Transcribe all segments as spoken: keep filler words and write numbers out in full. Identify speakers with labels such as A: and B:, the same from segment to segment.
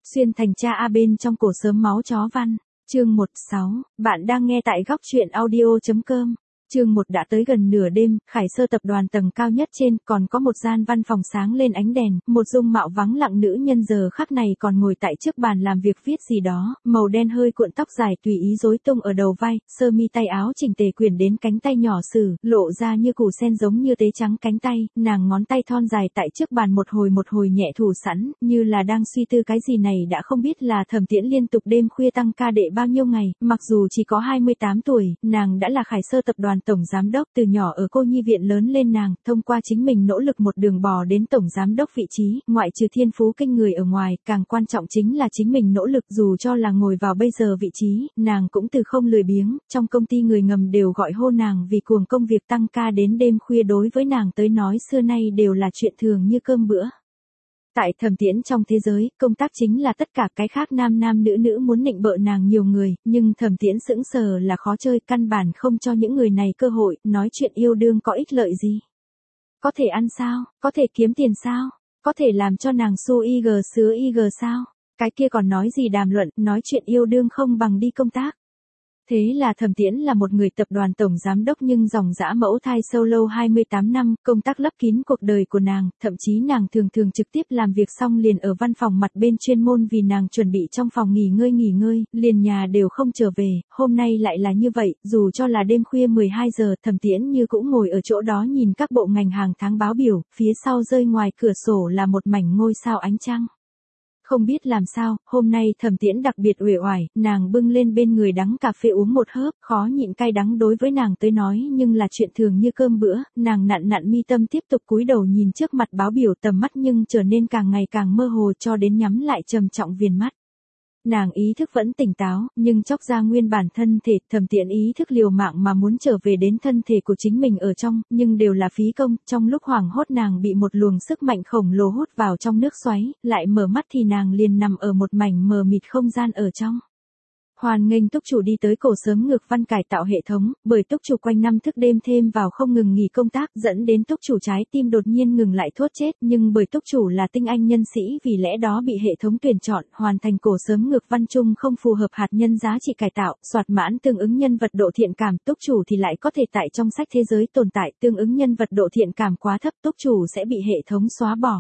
A: Xuyên thành cha A bên trong cổ sớm máu chó văn. Chương một sáu, bạn đang nghe tại góc truyện audio chấm com. Chương một đã tới gần nửa đêm, Khải Sơ tập đoàn tầng cao nhất trên, còn có một gian văn phòng sáng lên ánh đèn, một dung mạo vắng lặng nữ nhân giờ khắc này còn ngồi tại trước bàn làm việc viết gì đó, màu đen hơi cuộn tóc dài tùy ý rối tung ở đầu vai, sơ mi tay áo chỉnh tề quyển đến cánh tay nhỏ sử, lộ ra như củ sen giống như tế trắng cánh tay, nàng ngón tay thon dài tại trước bàn một hồi một hồi nhẹ thủ sẵn, như là đang suy tư cái gì này đã không biết là Thẩm Tiễn liên tục đêm khuya tăng ca đệ bao nhiêu ngày, mặc dù chỉ có hai mươi tám tuổi, nàng đã là Khải Sơ tập đoàn tổng giám đốc, từ nhỏ ở cô nhi viện lớn lên nàng, thông qua chính mình nỗ lực một đường bò đến tổng giám đốc vị trí, ngoại trừ thiên phú kinh người ở ngoài, càng quan trọng chính là chính mình nỗ lực, dù cho là ngồi vào bây giờ vị trí, nàng cũng từ không lười biếng, trong công ty người ngầm đều gọi hô nàng vì cuồng công việc tăng ca đến đêm khuya đối với nàng tới nói xưa nay đều là chuyện thường như cơm bữa. Tại Thẩm Tiễn trong thế giới, công tác chính là tất cả, cái khác nam nam nữ nữ muốn nịnh bợ nàng nhiều người, nhưng Thẩm Tiễn sững sờ là khó chơi, căn bản không cho những người này cơ hội, nói chuyện yêu đương có ích lợi gì. Có thể ăn sao, có thể kiếm tiền sao, có thể làm cho nàng xu y gờ sứa y gờ sao, cái kia còn nói gì đàm luận, nói chuyện yêu đương không bằng đi công tác. Thế là Thẩm Tiễn là một người tập đoàn tổng giám đốc nhưng dòng dã mẫu thai solo hai mươi tám năm, công tác lấp kín cuộc đời của nàng, thậm chí nàng thường thường trực tiếp làm việc xong liền ở văn phòng mặt bên chuyên môn vì nàng chuẩn bị trong phòng nghỉ ngơi nghỉ ngơi, liền nhà đều không trở về, hôm nay lại là như vậy, dù cho là đêm khuya mười hai giờ, Thẩm Tiễn như cũng ngồi ở chỗ đó nhìn các bộ ngành hàng tháng báo biểu, phía sau rơi ngoài cửa sổ là một mảnh ngôi sao ánh trăng. Không biết làm sao, hôm nay Thẩm Tiễn đặc biệt uể oải, nàng bưng lên bên người đắng cà phê uống một hớp, khó nhịn cay đắng đối với nàng tới nói nhưng là chuyện thường như cơm bữa, nàng nặn nặn mi tâm tiếp tục cúi đầu nhìn trước mặt báo biểu, tầm mắt nhưng trở nên càng ngày càng mơ hồ cho đến nhắm lại trầm trọng viền mắt. Nàng ý thức vẫn tỉnh táo, nhưng chóc ra nguyên bản thân thể, Thẩm Tiễn ý thức liều mạng mà muốn trở về đến thân thể của chính mình ở trong, nhưng đều là phí công, trong lúc hoảng hốt nàng bị một luồng sức mạnh khổng lồ hút vào trong nước xoáy, lại mở mắt thì nàng liền nằm ở một mảnh mờ mịt không gian ở trong. Hoan nghênh túc chủ đi tới cổ sớm ngược văn cải tạo hệ thống, bởi túc chủ quanh năm thức đêm thêm vào không ngừng nghỉ công tác dẫn đến túc chủ trái tim đột nhiên ngừng lại thốt chết, nhưng bởi túc chủ là tinh anh nhân sĩ vì lẽ đó bị hệ thống tuyển chọn, hoàn thành cổ sớm ngược văn chung không phù hợp hạt nhân giá trị cải tạo, soạt mãn tương ứng nhân vật độ thiện cảm, túc chủ thì lại có thể tại trong sách thế giới tồn tại, tương ứng nhân vật độ thiện cảm quá thấp, túc chủ sẽ bị hệ thống xóa bỏ.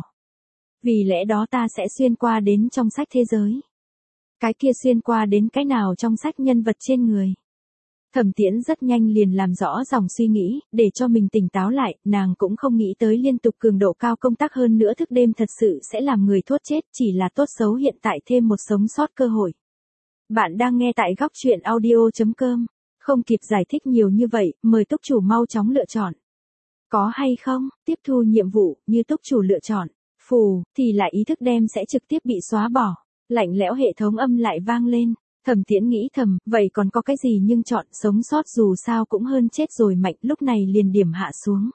A: Vì lẽ đó ta sẽ xuyên qua đến trong sách thế giới. Cái kia xuyên qua đến cái nào trong sách nhân vật trên người. Thẩm Tiễn rất nhanh liền làm rõ dòng suy nghĩ, để cho mình tỉnh táo lại, nàng cũng không nghĩ tới liên tục cường độ cao công tác hơn nữa thức đêm thật sự sẽ làm người thốt chết, chỉ là tốt xấu hiện tại thêm một sống sót cơ hội. Bạn đang nghe tại góc truyện audio chấm com, không kịp giải thích nhiều như vậy, mời túc chủ mau chóng lựa chọn. Có hay không, tiếp thu nhiệm vụ, như túc chủ lựa chọn, phù, thì lại ý thức đem sẽ trực tiếp bị xóa bỏ. Lạnh lẽo hệ thống âm lại vang lên, Thẩm Tiễn nghĩ thầm, vậy còn có cái gì nhưng chọn sống sót dù sao cũng hơn chết rồi mạnh, lúc này liền điểm hạ xuống.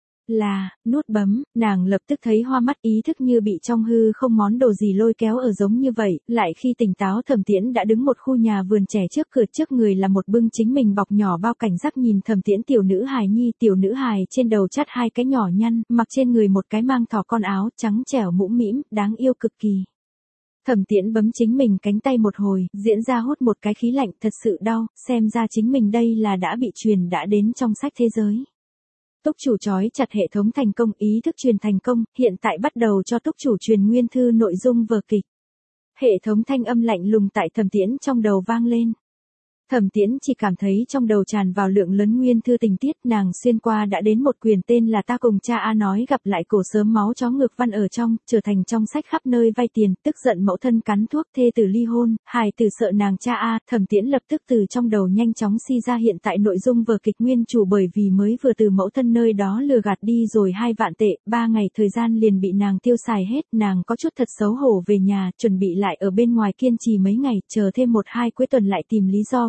A: Là, nút bấm, nàng lập tức thấy hoa mắt, ý thức như bị trong hư không món đồ gì lôi kéo ở giống như vậy, lại khi tỉnh táo Thẩm Tiễn đã đứng một khu nhà vườn trẻ trước cửa, trước người là một bưng chính mình bọc nhỏ bao cảnh giác nhìn Thẩm Tiễn tiểu nữ hài nhi, tiểu nữ hài trên đầu chắt hai cái nhỏ nhăn, mặc trên người một cái mang thỏ con áo trắng trẻo mũm mĩm, đáng yêu cực kỳ. Thẩm Tiễn bấm chính mình cánh tay một hồi, diễn ra hút một cái khí lạnh, thật sự đau, xem ra chính mình đây là đã bị truyền đã đến trong sách thế giới. Túc chủ trói chặt hệ thống thành công, ý thức truyền thành công, hiện tại bắt đầu cho túc chủ truyền nguyên thư nội dung vở kịch. Hệ thống thanh âm lạnh lùng tại Thẩm Tiễn trong đầu vang lên. Thẩm Tiễn chỉ cảm thấy trong đầu tràn vào lượng lớn nguyên thư tình tiết, nàng xuyên qua đã đến một quyền tên là Ta cùng cha A nói gặp lại cổ sớm máu chó ngược văn ở trong, trở thành trong sách khắp nơi vay tiền, tức giận mẫu thân cắn thuốc, thê tử ly hôn, hài tử sợ nàng cha A, Thẩm Tiễn lập tức từ trong đầu nhanh chóng si ra hiện tại nội dung vở kịch nguyên chủ, bởi vì mới vừa từ mẫu thân nơi đó lừa gạt đi rồi hai vạn tệ, ba ngày thời gian liền bị nàng tiêu xài hết, nàng có chút thật xấu hổ về nhà, chuẩn bị lại ở bên ngoài kiên trì mấy ngày, chờ thêm một hai cuối tuần lại tìm lý do về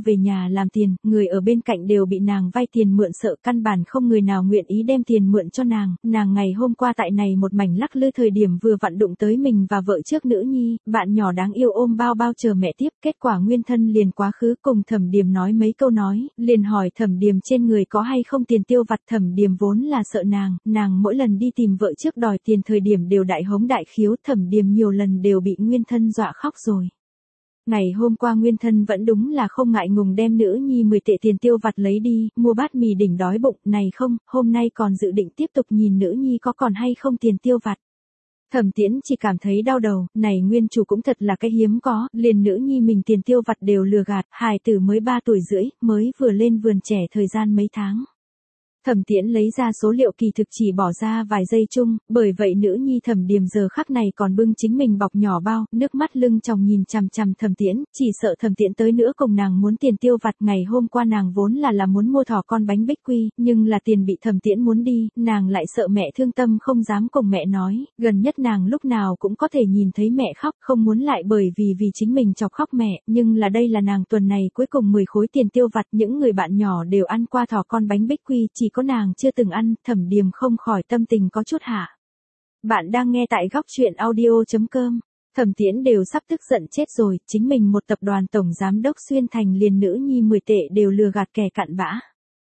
A: về nhà làm tiền, người ở bên cạnh đều bị nàng vay tiền mượn sợ căn bản không người nào nguyện ý đem tiền mượn cho nàng, nàng ngày hôm qua tại này một mảnh lắc lư thời điểm vừa vặn đụng tới mình và vợ trước nữ nhi, bạn nhỏ đáng yêu ôm bao bao chờ mẹ tiếp, kết quả nguyên thân liền quá khứ cùng Thẩm Điềm nói mấy câu nói, liền hỏi Thẩm Điềm trên người có hay không tiền tiêu vặt. Thẩm Điềm vốn là sợ nàng, nàng mỗi lần đi tìm vợ trước đòi tiền thời điểm đều đại hống đại khiếu, Thẩm Điềm nhiều lần đều bị nguyên thân dọa khóc rồi. Ngày hôm qua nguyên thân vẫn đúng là không ngại ngùng đem nữ nhi mười tệ tiền tiêu vặt lấy đi, mua bát mì đỉnh đói bụng, này không, hôm nay còn dự định tiếp tục nhìn nữ nhi có còn hay không tiền tiêu vặt. Thẩm Tiễn chỉ cảm thấy đau đầu, này nguyên chủ cũng thật là cái hiếm có, liền nữ nhi mình tiền tiêu vặt đều lừa gạt, hài tử mới ba tuổi rưỡi, mới vừa lên vườn trẻ thời gian mấy tháng. Thẩm Tiễn lấy ra số liệu kỳ thực chỉ bỏ ra vài giây chung, bởi vậy nữ nhi Thẩm Điềm giờ khắc này còn bưng chính mình bọc nhỏ bao, nước mắt lưng tròng nhìn chằm chằm Thẩm Tiễn, chỉ sợ Thẩm Tiễn tới nữa cùng nàng muốn tiền tiêu vặt. Ngày hôm qua nàng vốn là là muốn mua thỏ con bánh bích quy, nhưng là tiền bị Thẩm Tiễn muốn đi, nàng lại sợ mẹ thương tâm không dám cùng mẹ nói, gần nhất nàng lúc nào cũng có thể nhìn thấy mẹ khóc, không muốn lại bởi vì vì chính mình chọc khóc mẹ, nhưng là đây là nàng tuần này cuối cùng mười khối tiền tiêu vặt, những người bạn nhỏ đều ăn qua thỏ con bánh bích quy, chỉ có nàng chưa từng ăn. Thẩm Điềm không khỏi tâm tình có chút hạ. Bạn đang nghe tại góc truyện audio chấm com. Thẩm Tiễn đều sắp tức giận chết rồi, chính mình một tập đoàn tổng giám đốc xuyên thành liền nữ nhi mười tệ đều lừa gạt kẻ cặn bã.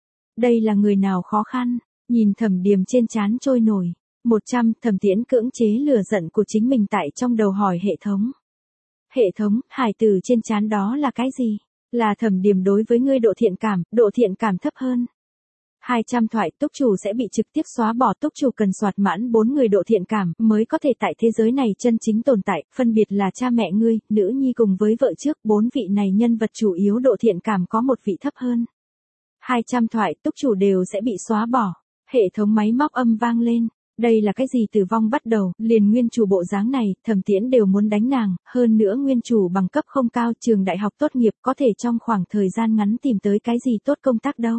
A: Đây là người nào khó khăn, nhìn Thẩm Điềm trên trán trôi nổi. một trăm, Thẩm Tiễn cưỡng chế lừa giận của chính mình tại trong đầu hỏi hệ thống. Hệ thống, hài tử trên trán đó là cái gì? Là Thẩm Điềm đối với ngươi độ thiện cảm, độ thiện cảm thấp hơn. hai trăm thoại túc chủ sẽ bị trực tiếp xóa bỏ, túc chủ cần soạt mãn bốn người độ thiện cảm mới có thể tại thế giới này chân chính tồn tại, phân biệt là cha mẹ ngươi, nữ nhi cùng với vợ trước, bốn vị này nhân vật chủ yếu độ thiện cảm có một vị thấp hơn. hai trăm thoại túc chủ đều sẽ bị xóa bỏ. Hệ thống máy móc âm vang lên. Đây là cái gì tử vong bắt đầu, liền nguyên chủ bộ dáng này, Thẩm Tiễn đều muốn đánh nàng, hơn nữa nguyên chủ bằng cấp không cao, trường đại học tốt nghiệp có thể trong khoảng thời gian ngắn tìm tới cái gì tốt công tác đâu.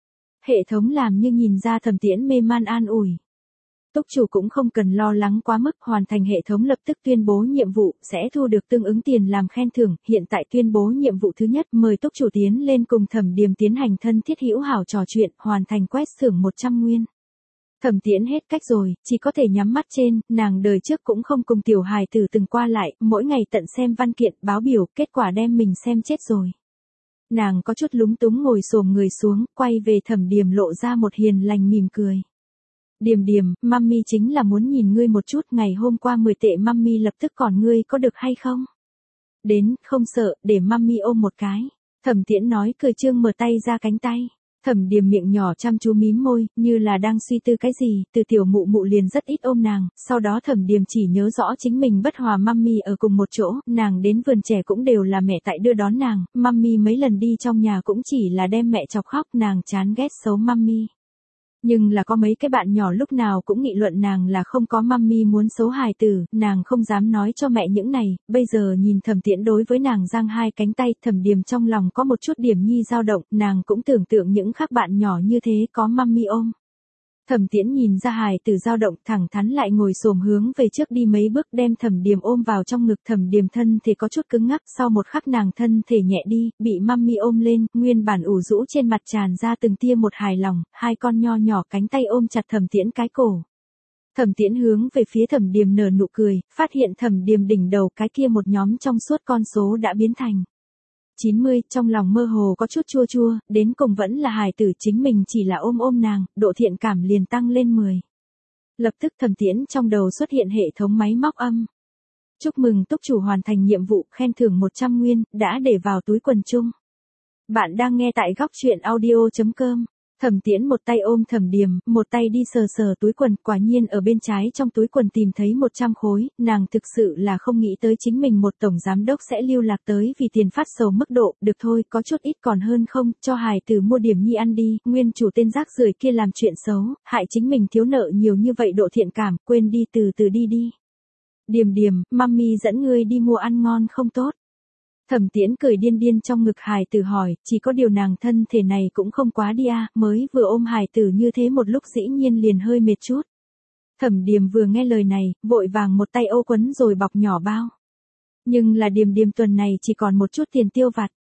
A: Hệ thống làm như nhìn ra Thẩm Tiễn mê man an ủi. Túc chủ cũng không cần lo lắng quá mức, hoàn thành hệ thống lập tức tuyên bố nhiệm vụ, sẽ thu được tương ứng tiền làm khen thưởng, hiện tại tuyên bố nhiệm vụ thứ nhất, mời túc chủ tiến lên cùng Thẩm Điềm tiến hành thân thiết hữu hảo trò chuyện, hoàn thành quét thưởng một trăm nguyên. Thẩm Tiễn hết cách rồi, chỉ có thể nhắm mắt trên, nàng đời trước cũng không cùng tiểu hài tử từng qua lại, mỗi ngày tận xem văn kiện, báo biểu, kết quả đem mình xem chết rồi. Nàng có chút lúng túng ngồi xổm người xuống, quay về Thẩm Điềm lộ ra một hiền lành mỉm cười. Điềm Điềm, mami chính là muốn nhìn ngươi một chút, ngày hôm qua mười tệ mami lập tức còn ngươi có được hay không? Đến, không sợ, để mami ôm một cái. Thẩm Tiễn nói cười trương mở tay ra cánh tay. Thẩm Điềm miệng nhỏ chăm chú mím môi, như là đang suy tư cái gì, từ tiểu mụ mụ liền rất ít ôm nàng, sau đó Thẩm Điềm chỉ nhớ rõ chính mình bất hòa mami ở cùng một chỗ, nàng đến vườn trẻ cũng đều là mẹ tại đưa đón nàng, mami mấy lần đi trong nhà cũng chỉ là đem mẹ chọc khóc, nàng chán ghét xấu mami. Nhưng là có mấy cái bạn nhỏ lúc nào cũng nghị luận nàng là không có mami muốn xấu hài tử, nàng không dám nói cho mẹ những này, bây giờ nhìn Thẩm Tiễn đối với nàng giang hai cánh tay, Thẩm Điềm trong lòng có một chút điểm nhi dao động, nàng cũng tưởng tượng những khác bạn nhỏ như thế có mami ôm. Thẩm Tiễn nhìn ra hài tử dao động, thẳng thắn lại ngồi xổm hướng về trước đi mấy bước, đem Thẩm Điềm ôm vào trong ngực. Thẩm Điềm thân thể có chút cứng ngắc, sau một khắc nàng thân thể nhẹ đi, bị mami ôm lên, nguyên bản ủ rũ trên mặt tràn ra từng tia một hài lòng, hai con nho nhỏ cánh tay ôm chặt Thẩm Tiễn cái cổ. Thẩm Tiễn hướng về phía Thẩm Điềm nở nụ cười, phát hiện Thẩm Điềm đỉnh đầu cái kia một nhóm trong suốt con số đã biến thành chín mươi, trong lòng mơ hồ có chút chua chua, đến cùng vẫn là hài tử, chính mình chỉ là ôm ôm nàng, độ thiện cảm liền tăng lên mười. Lập tức Thẩm Tiễn trong đầu xuất hiện hệ thống máy móc âm. Chúc mừng túc chủ hoàn thành nhiệm vụ, khen thưởng một trăm nguyên, đã để vào túi quần chung. Bạn đang nghe tại góc truyện audio chấm com. Thẩm Tiễn một tay ôm Thẩm Điềm, một tay đi sờ sờ túi quần, quả nhiên ở bên trái trong túi quần tìm thấy một trăm khối, nàng thực sự là không nghĩ tới chính mình một tổng giám đốc sẽ lưu lạc tới vì tiền phát sầu mức độ, được thôi, có chút ít còn hơn không, cho hài tử mua điểm nhi ăn đi, nguyên chủ tên rác rưởi kia làm chuyện xấu, hại chính mình thiếu nợ nhiều như vậy độ thiện cảm, quên đi, từ từ đi đi. Điềm Điềm, mami dẫn ngươi đi mua ăn ngon không tốt. Thẩm Tiễn cười điên điên trong ngực hài tử hỏi, chỉ có điều nàng thân thể này cũng không quá đi à, mới vừa ôm hài tử như thế một lúc dĩ nhiên liền hơi mệt chút. Thẩm Điềm vừa nghe lời này, vội vàng một tay ô quấn rồi bọc nhỏ bao. Nhưng là Điềm Điềm tuần này chỉ còn một chút tiền tiêu vặt.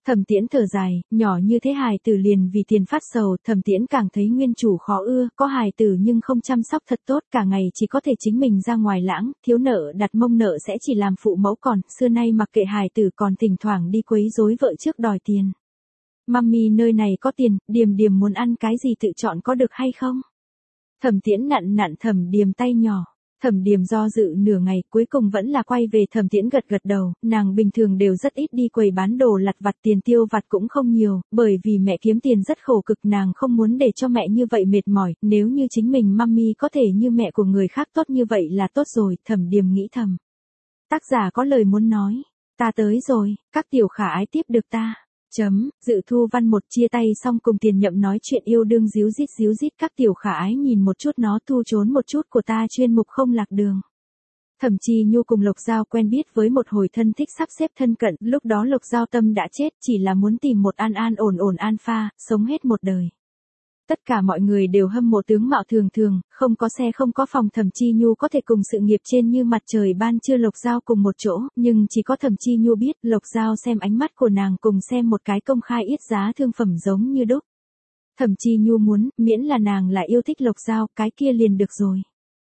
A: Thẩm Tiễn thở dài, nhỏ như thế hài tử liền vì tiền phát sầu, Thẩm Tiễn càng thấy nguyên chủ khó ưa, có hài tử nhưng không chăm sóc thật tốt, cả ngày chỉ có thể chính mình ra ngoài lãng, thiếu nợ đặt mông nợ sẽ chỉ làm phụ mẫu còn, xưa nay mặc kệ hài tử còn thỉnh thoảng đi quấy rối vợ trước đòi tiền. Mami nơi này có tiền, Điềm Điềm muốn ăn cái gì tự chọn có được hay không? Thẩm Tiễn nặn nặn Thẩm Điềm tay nhỏ. Thẩm Điềm do dự nửa ngày, cuối cùng vẫn là quay về Thẩm Tiễn gật gật đầu, nàng bình thường đều rất ít đi quầy bán đồ lặt vặt, tiền tiêu vặt cũng không nhiều, bởi vì mẹ kiếm tiền rất khổ cực, nàng không muốn để cho mẹ như vậy mệt mỏi, nếu như chính mình mami có thể như mẹ của người khác tốt như vậy là tốt rồi, Thẩm Điềm nghĩ thầm. Tác giả có lời muốn nói, ta tới rồi, các tiểu khả ái tiếp được ta. Chấm, Dự Thu Văn một chia tay xong cùng Tiền Nhậm nói chuyện yêu đương díu dít díu dít, các tiểu khả ái nhìn một chút nó thu trốn một chút của ta chuyên mục không lạc đường. Thẩm Chi Nhu cùng Lộc Giao quen biết với một hồi thân thích sắp xếp thân cận, lúc đó Lộc Giao tâm đã chết, chỉ là muốn tìm một an an ổn ổn alpha, sống hết một đời. Tất cả mọi người đều hâm mộ tướng mạo thường thường, không có xe không có phòng, Thẩm Chi Nhu có thể cùng sự nghiệp trên như mặt trời ban trưa Lộc Giao cùng một chỗ, nhưng chỉ có Thẩm Chi Nhu biết, Lộc Giao xem ánh mắt của nàng cùng xem một cái công khai yết giá thương phẩm giống như đúc. Thẩm Chi Nhu muốn, miễn là nàng là yêu thích Lộc Giao, cái kia liền được rồi.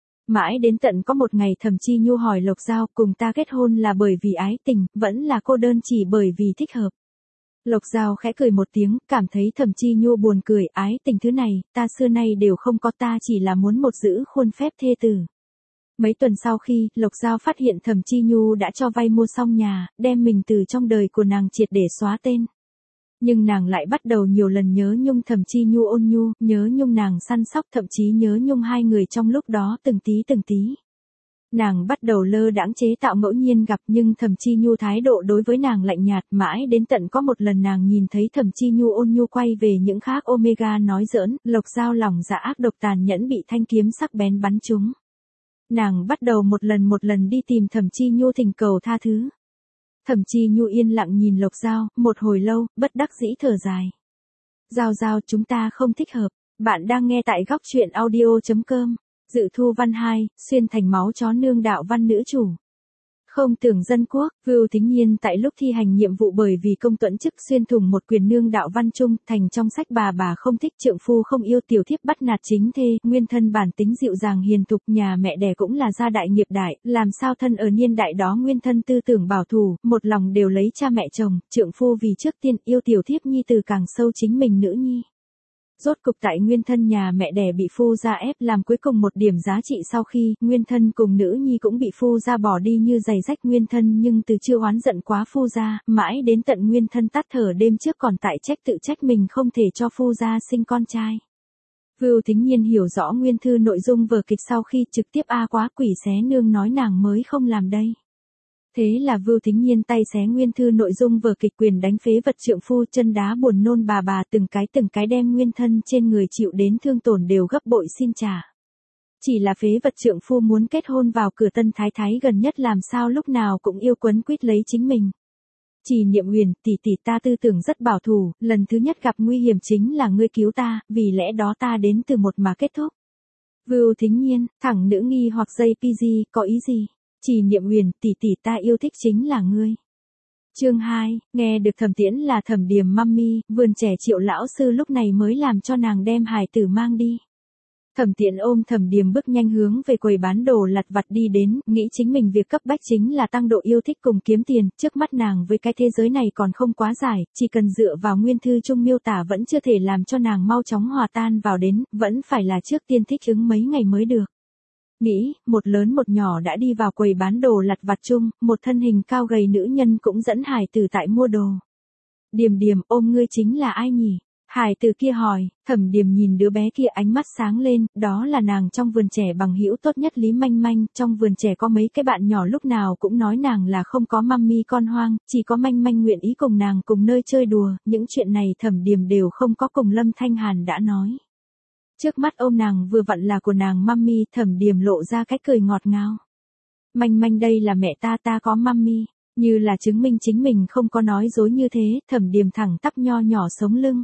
A: Mãi đến tận có một ngày Thẩm Chi Nhu hỏi Lộc Giao, cùng ta kết hôn là bởi vì ái tình, vẫn là cô đơn chỉ bởi vì thích hợp. Lộc Giao khẽ cười một tiếng, cảm thấy Thẩm Chi Nhu buồn cười, ái tình thứ này, ta xưa nay đều không có, ta chỉ là muốn một giữ khuôn phép thê tử. Mấy tuần sau khi, Lộc Giao phát hiện Thẩm Chi Nhu đã cho vay mua xong nhà, đem mình từ trong đời của nàng triệt để xóa tên. Nhưng nàng lại bắt đầu nhiều lần nhớ nhung Thẩm Chi Nhu ôn nhu, nhớ nhung nàng săn sóc, thậm chí nhớ nhung hai người trong lúc đó từng tí từng tí. Nàng bắt đầu lơ đãng chế tạo ngẫu nhiên gặp, nhưng Thẩm Chi Nhu thái độ đối với nàng lạnh nhạt, mãi đến tận có một lần nàng nhìn thấy Thẩm Chi Nhu ôn nhu quay về những khác Omega nói giỡn, Lộc Giao lòng dạ ác độc tàn nhẫn bị thanh kiếm sắc bén bắn trúng. Nàng bắt đầu một lần một lần đi tìm Thẩm Chi Nhu thỉnh cầu tha thứ. Thẩm Chi Nhu yên lặng nhìn Lộc Giao, một hồi lâu, bất đắc dĩ thở dài. Giao Giao, chúng ta không thích hợp. Bạn đang nghe tại góc truyện audio chấm com. Dự Thu Văn hai, xuyên thành máu chó nương đạo văn nữ chủ. Không tưởng dân quốc, Vưu Thính Nhiên tại lúc thi hành nhiệm vụ bởi vì công tuẫn chức xuyên thủng một quyền nương đạo văn chung, thành trong sách bà bà không thích, trượng phu không yêu, tiểu thiếp bắt nạt chính thê, nguyên thân bản tính dịu dàng hiền thục, nhà mẹ đẻ cũng là gia đại nghiệp đại, làm sao thân ở niên đại đó nguyên thân tư tưởng bảo thủ, một lòng đều lấy cha mẹ chồng, trượng phu vì trước tiên yêu tiểu thiếp nhi từ càng sâu chính mình nữ nhi. Rốt cục tại nguyên thân nhà mẹ đẻ bị phu gia ép làm cuối cùng một điểm giá trị sau khi, nguyên thân cùng nữ nhi cũng bị phu gia bỏ đi như giày rách nguyên thân nhưng từ chưa oán giận quá phu gia, mãi đến tận nguyên thân tắt thở đêm trước còn tại trách tự trách mình không thể cho phu gia sinh con trai. Vưu Thính Nhiên hiểu rõ nguyên thư nội dung vở kịch sau khi trực tiếp a quá quỷ xé nương nói nàng mới không làm đây. Thế là Vưu Thính Nhiên tay xé nguyên thư nội dung vở kịch, quyền đánh phế vật trượng phu, chân đá buồn nôn bà bà, từng cái từng cái đem nguyên thân trên người chịu đến thương tổn đều gấp bội xin trả. Chỉ là phế vật trượng phu muốn kết hôn vào cửa tân thái thái gần nhất làm sao lúc nào cũng yêu quấn quýt lấy chính mình. Chỉ Niệm Huyền, tỷ tỷ ta tư tưởng rất bảo thủ, lần thứ nhất gặp nguy hiểm chính là ngươi cứu ta, vì lẽ đó ta đến từ một mà kết thúc. Vưu Thính Nhiên, thẳng nữ nghi hoặc dây pi gi, có ý gì? Chỉ Niệm Huyền, tỷ tỷ ta yêu thích chính là ngươi. Chương hai, nghe được Thẩm Tiễn là Thẩm Điềm mummy, vườn trẻ Triệu lão sư lúc này mới làm cho nàng đem hài tử mang đi. Thẩm Tiễn ôm Thẩm Điềm bước nhanh hướng về quầy bán đồ lặt vặt đi đến, nghĩ chính mình việc cấp bách chính là tăng độ yêu thích cùng kiếm tiền, trước mắt nàng với cái thế giới này còn không quá giải, chỉ cần dựa vào nguyên thư chung miêu tả vẫn chưa thể làm cho nàng mau chóng hòa tan vào đến, vẫn phải là trước tiên thích ứng mấy ngày mới được. Nghĩ, một lớn một nhỏ đã đi vào quầy bán đồ lặt vặt chung, một thân hình cao gầy nữ nhân cũng dẫn hài tử tại mua đồ. Điềm Điềm, ôm ngươi chính là ai nhỉ? Hài tử kia hỏi, Thẩm Điềm nhìn đứa bé kia ánh mắt sáng lên, đó là nàng trong vườn trẻ bằng hữu tốt nhất Lý Manh Manh, trong vườn trẻ có mấy cái bạn nhỏ lúc nào cũng nói nàng là không có mummy con hoang, chỉ có Manh Manh nguyện ý cùng nàng cùng nơi chơi đùa, những chuyện này Thẩm Điềm đều không có cùng Lâm Thanh Hàn đã nói. Trước mắt ôm nàng vừa vặn là của nàng mummy, Thẩm Điềm lộ ra cái cười ngọt ngào. Manh Manh đây là mẹ ta, ta có mummy, như là chứng minh chính mình không có nói dối như thế, Thẩm Điềm thẳng tắp nho nhỏ sống lưng.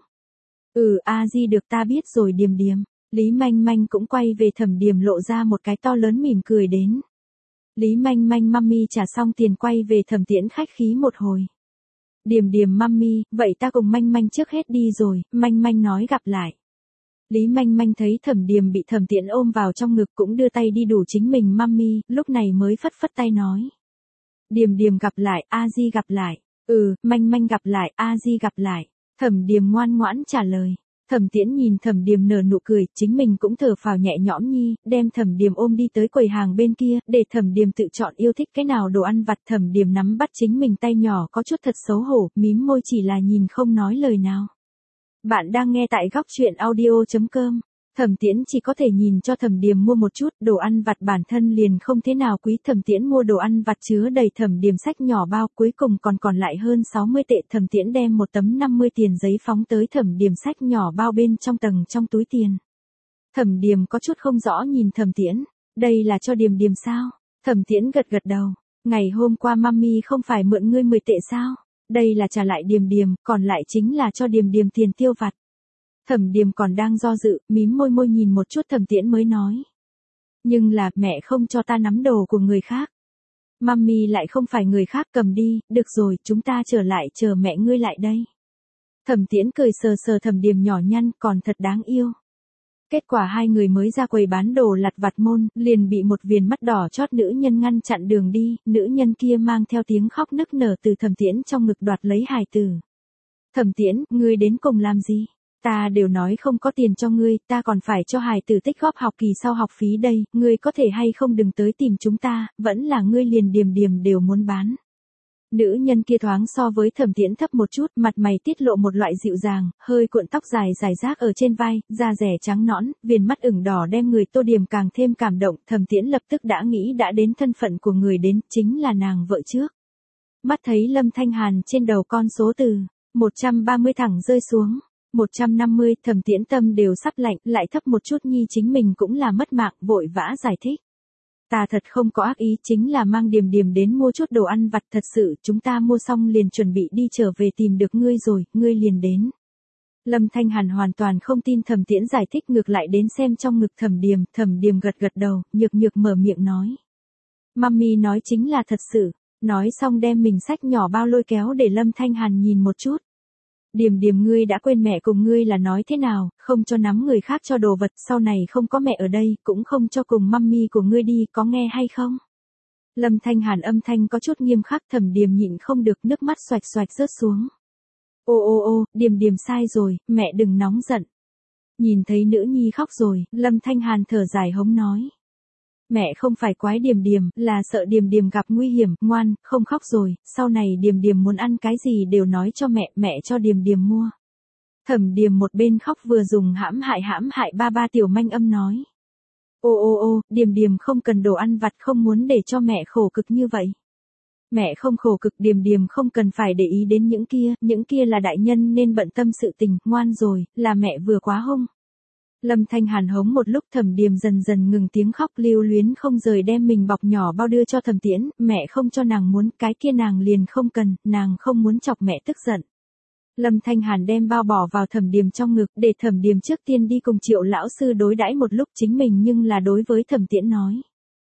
A: Ừ a di được, ta biết rồi Điềm Điềm. Lý Manh Manh cũng quay về Thẩm Điềm lộ ra một cái to lớn mỉm cười đến. Lý Manh Manh mummy trả xong tiền quay về Thẩm Tiễn khách khí một hồi. Điềm điềm mami, vậy ta cùng Manh Manh trước hết đi rồi, Manh Manh nói gặp lại. Lý Manh Manh thấy Thẩm Điềm bị Thẩm Tiễn ôm vào trong ngực cũng đưa tay đi đủ chính mình mami, lúc này mới phất phất tay nói. Điềm điềm gặp lại, A Di gặp lại. Ừ, Manh Manh gặp lại, A Di gặp lại. Thẩm Điềm ngoan ngoãn trả lời. Thẩm Tiễn nhìn Thẩm Điềm nở nụ cười, chính mình cũng thở phào nhẹ nhõm nhi, đem Thẩm Điềm ôm đi tới quầy hàng bên kia, để Thẩm Điềm tự chọn yêu thích cái nào đồ ăn vặt. Thẩm Điềm nắm bắt chính mình tay nhỏ có chút thật xấu hổ, mím môi chỉ là nhìn không nói lời nào. Bạn đang nghe tại góc truyện audio chấm com. Thẩm Tiễn chỉ có thể nhìn cho Thẩm Điềm mua một chút, đồ ăn vặt bản thân liền không thế nào quý. Thẩm Tiễn mua đồ ăn vặt chứa đầy Thẩm Điềm xách nhỏ bao, cuối cùng còn còn lại hơn sáu mươi tệ. Thẩm Tiễn đem một tấm năm mươi tiền giấy phóng tới Thẩm Điềm xách nhỏ bao bên trong tầng trong túi tiền. Thẩm Điềm có chút không rõ nhìn Thẩm Tiễn, đây là cho Điềm Điềm sao? Thẩm Tiễn gật gật đầu, ngày hôm qua mami không phải mượn ngươi mười tệ sao? Đây là trả lại Điềm Điềm, còn lại chính là cho Điềm Điềm tiền tiêu vặt. Thẩm Điềm còn đang do dự, mím môi môi nhìn một chút Thẩm Tiễn mới nói. Nhưng là, mẹ không cho ta nắm đồ của người khác. Mami lại không phải người khác, cầm đi, được rồi, chúng ta trở lại chờ mẹ ngươi lại đây. Thẩm Tiễn cười sờ sờ Thẩm Điềm nhỏ nhăn, còn thật đáng yêu. Kết quả hai người mới ra quầy bán đồ lặt vặt môn, liền bị một viền mắt đỏ chót nữ nhân ngăn chặn đường đi, nữ nhân kia mang theo tiếng khóc nức nở từ Thẩm Tiễn trong ngực đoạt lấy hài tử. Thẩm Tiễn, ngươi đến cùng làm gì? Ta đều nói không có tiền cho ngươi, ta còn phải cho hài tử tích góp học kỳ sau học phí đây, ngươi có thể hay không đừng tới tìm chúng ta, vẫn là ngươi liền Điềm Điềm đều muốn bán. Nữ nhân kia thoáng so với Thẩm Tiễn thấp một chút, mặt mày tiết lộ một loại dịu dàng, hơi cuộn tóc dài dài rác ở trên vai, da rẻ trắng nõn, viền mắt ửng đỏ đem người Tô Điềm càng thêm cảm động. Thẩm Tiễn lập tức đã nghĩ đã đến thân phận của người đến, chính là nàng vợ trước. Mắt thấy Lâm Thanh Hàn trên đầu con số từ một trăm ba mươi thẳng rơi xuống. một trăm năm mươi, Thẩm Tiễn tâm đều sắp lạnh, lại thấp một chút nhi chính mình cũng là mất mạng, vội vã giải thích. Ta thật không có ác ý, chính là mang Điềm Điềm đến mua chút đồ ăn vặt, thật sự, chúng ta mua xong liền chuẩn bị đi trở về tìm được ngươi rồi, ngươi liền đến. Lâm Thanh Hàn hoàn toàn không tin Thẩm Tiễn giải thích, ngược lại đến xem trong ngực Thẩm Điềm, Thẩm Điềm gật gật đầu, nhược nhược mở miệng nói. Mami nói chính là thật sự, nói xong đem mình xách nhỏ bao lôi kéo để Lâm Thanh Hàn nhìn một chút. Điềm Điềm, ngươi đã quên mẹ cùng ngươi là nói thế nào, không cho nắm người khác cho đồ vật, sau này không có mẹ ở đây, cũng không cho cùng mami của ngươi đi, có nghe hay không? Lâm Thanh Hàn âm thanh có chút nghiêm khắc. Thẩm Điềm nhịn không được, nước mắt xoạch xoạch rớt xuống. Ô ô ô, Điềm Điềm sai rồi, mẹ đừng nóng giận. Nhìn thấy nữ nhi khóc rồi, Lâm Thanh Hàn thở dài hống nói. Mẹ không phải quái Điềm Điềm, là sợ Điềm Điềm gặp nguy hiểm, ngoan, không khóc rồi, sau này Điềm Điềm muốn ăn cái gì đều nói cho mẹ, mẹ cho Điềm Điềm mua. Thẩm Điềm một bên khóc vừa dùng hãm hại hãm hại ba ba tiểu manh âm nói. Ô ô ô, Điềm Điềm không cần đồ ăn vặt, không muốn để cho mẹ khổ cực như vậy. Mẹ không khổ cực, Điềm Điềm không cần phải để ý đến những kia, những kia là đại nhân nên bận tâm sự tình, ngoan rồi, là mẹ vừa quá hung. Lâm Thanh Hàn hống một lúc, Thẩm Điềm dần dần ngừng tiếng khóc, lưu luyến không rời đem mình bọc nhỏ bao đưa cho Thẩm Tiễn, mẹ không cho nàng muốn, cái kia nàng liền không cần, nàng không muốn chọc mẹ tức giận. Lâm Thanh Hàn đem bao bỏ vào Thẩm Điềm trong ngực, để Thẩm Điềm trước tiên đi cùng Triệu lão sư đối đãi một lúc, chính mình nhưng là đối với Thẩm Tiễn nói.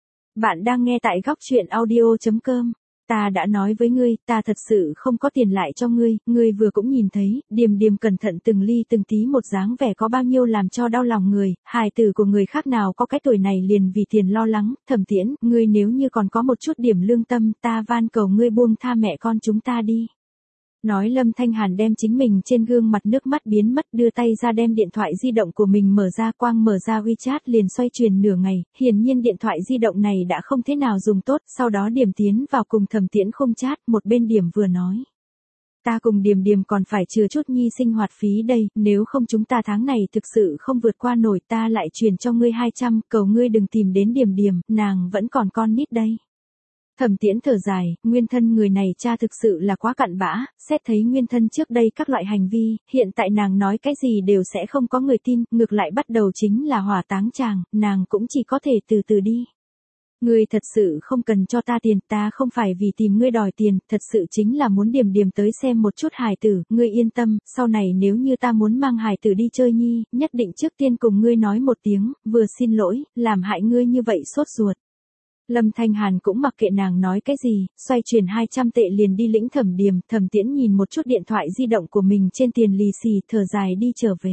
A: Bạn đang nghe tại góc truyện audio chấm com. Ta đã nói với ngươi, ta thật sự không có tiền lại cho ngươi, ngươi vừa cũng nhìn thấy, Điềm Điềm cẩn thận từng ly từng tí một dáng vẻ có bao nhiêu làm cho đau lòng người, hài tử của người khác nào có cái tuổi này liền vì tiền lo lắng. Thẩm Tiễn, ngươi nếu như còn có một chút điểm lương tâm, ta van cầu ngươi buông tha mẹ con chúng ta đi. Nói Lâm Thanh Hàn đem chính mình trên gương mặt nước mắt biến mất, đưa tay ra đem điện thoại di động của mình mở ra, quang mở ra WeChat liền xoay truyền nửa ngày, hiển nhiên điện thoại di động này đã không thế nào dùng tốt, sau đó Điềm tiến vào cùng Thẩm Tiễn không chat, một bên Điềm vừa nói. Ta cùng Điềm Điềm còn phải chừa chút nhi sinh hoạt phí đây, nếu không chúng ta tháng này thực sự không vượt qua nổi, ta lại truyền cho ngươi hai trăm, cầu ngươi đừng tìm đến Điềm Điềm, nàng vẫn còn con nít đây. Thẩm Tiễn thở dài, nguyên thân người này cha thực sự là quá cặn bã, xét thấy nguyên thân trước đây các loại hành vi, hiện tại nàng nói cái gì đều sẽ không có người tin, ngược lại bắt đầu chính là hỏa táng chàng, nàng cũng chỉ có thể từ từ đi. Ngươi thật sự không cần cho ta tiền, ta không phải vì tìm ngươi đòi tiền, thật sự chính là muốn Điềm Điềm tới xem một chút hài tử, ngươi yên tâm, sau này nếu như ta muốn mang hài tử đi chơi nhi, nhất định trước tiên cùng ngươi nói một tiếng, vừa xin lỗi, làm hại ngươi như vậy sốt ruột. Lâm Thanh Hàn cũng mặc kệ nàng nói cái gì, xoay chuyển hai trăm tệ liền đi lĩnh Thẩm Điềm, Thẩm Tiễn nhìn một chút điện thoại di động của mình trên tiền lì xì, thở dài đi trở về.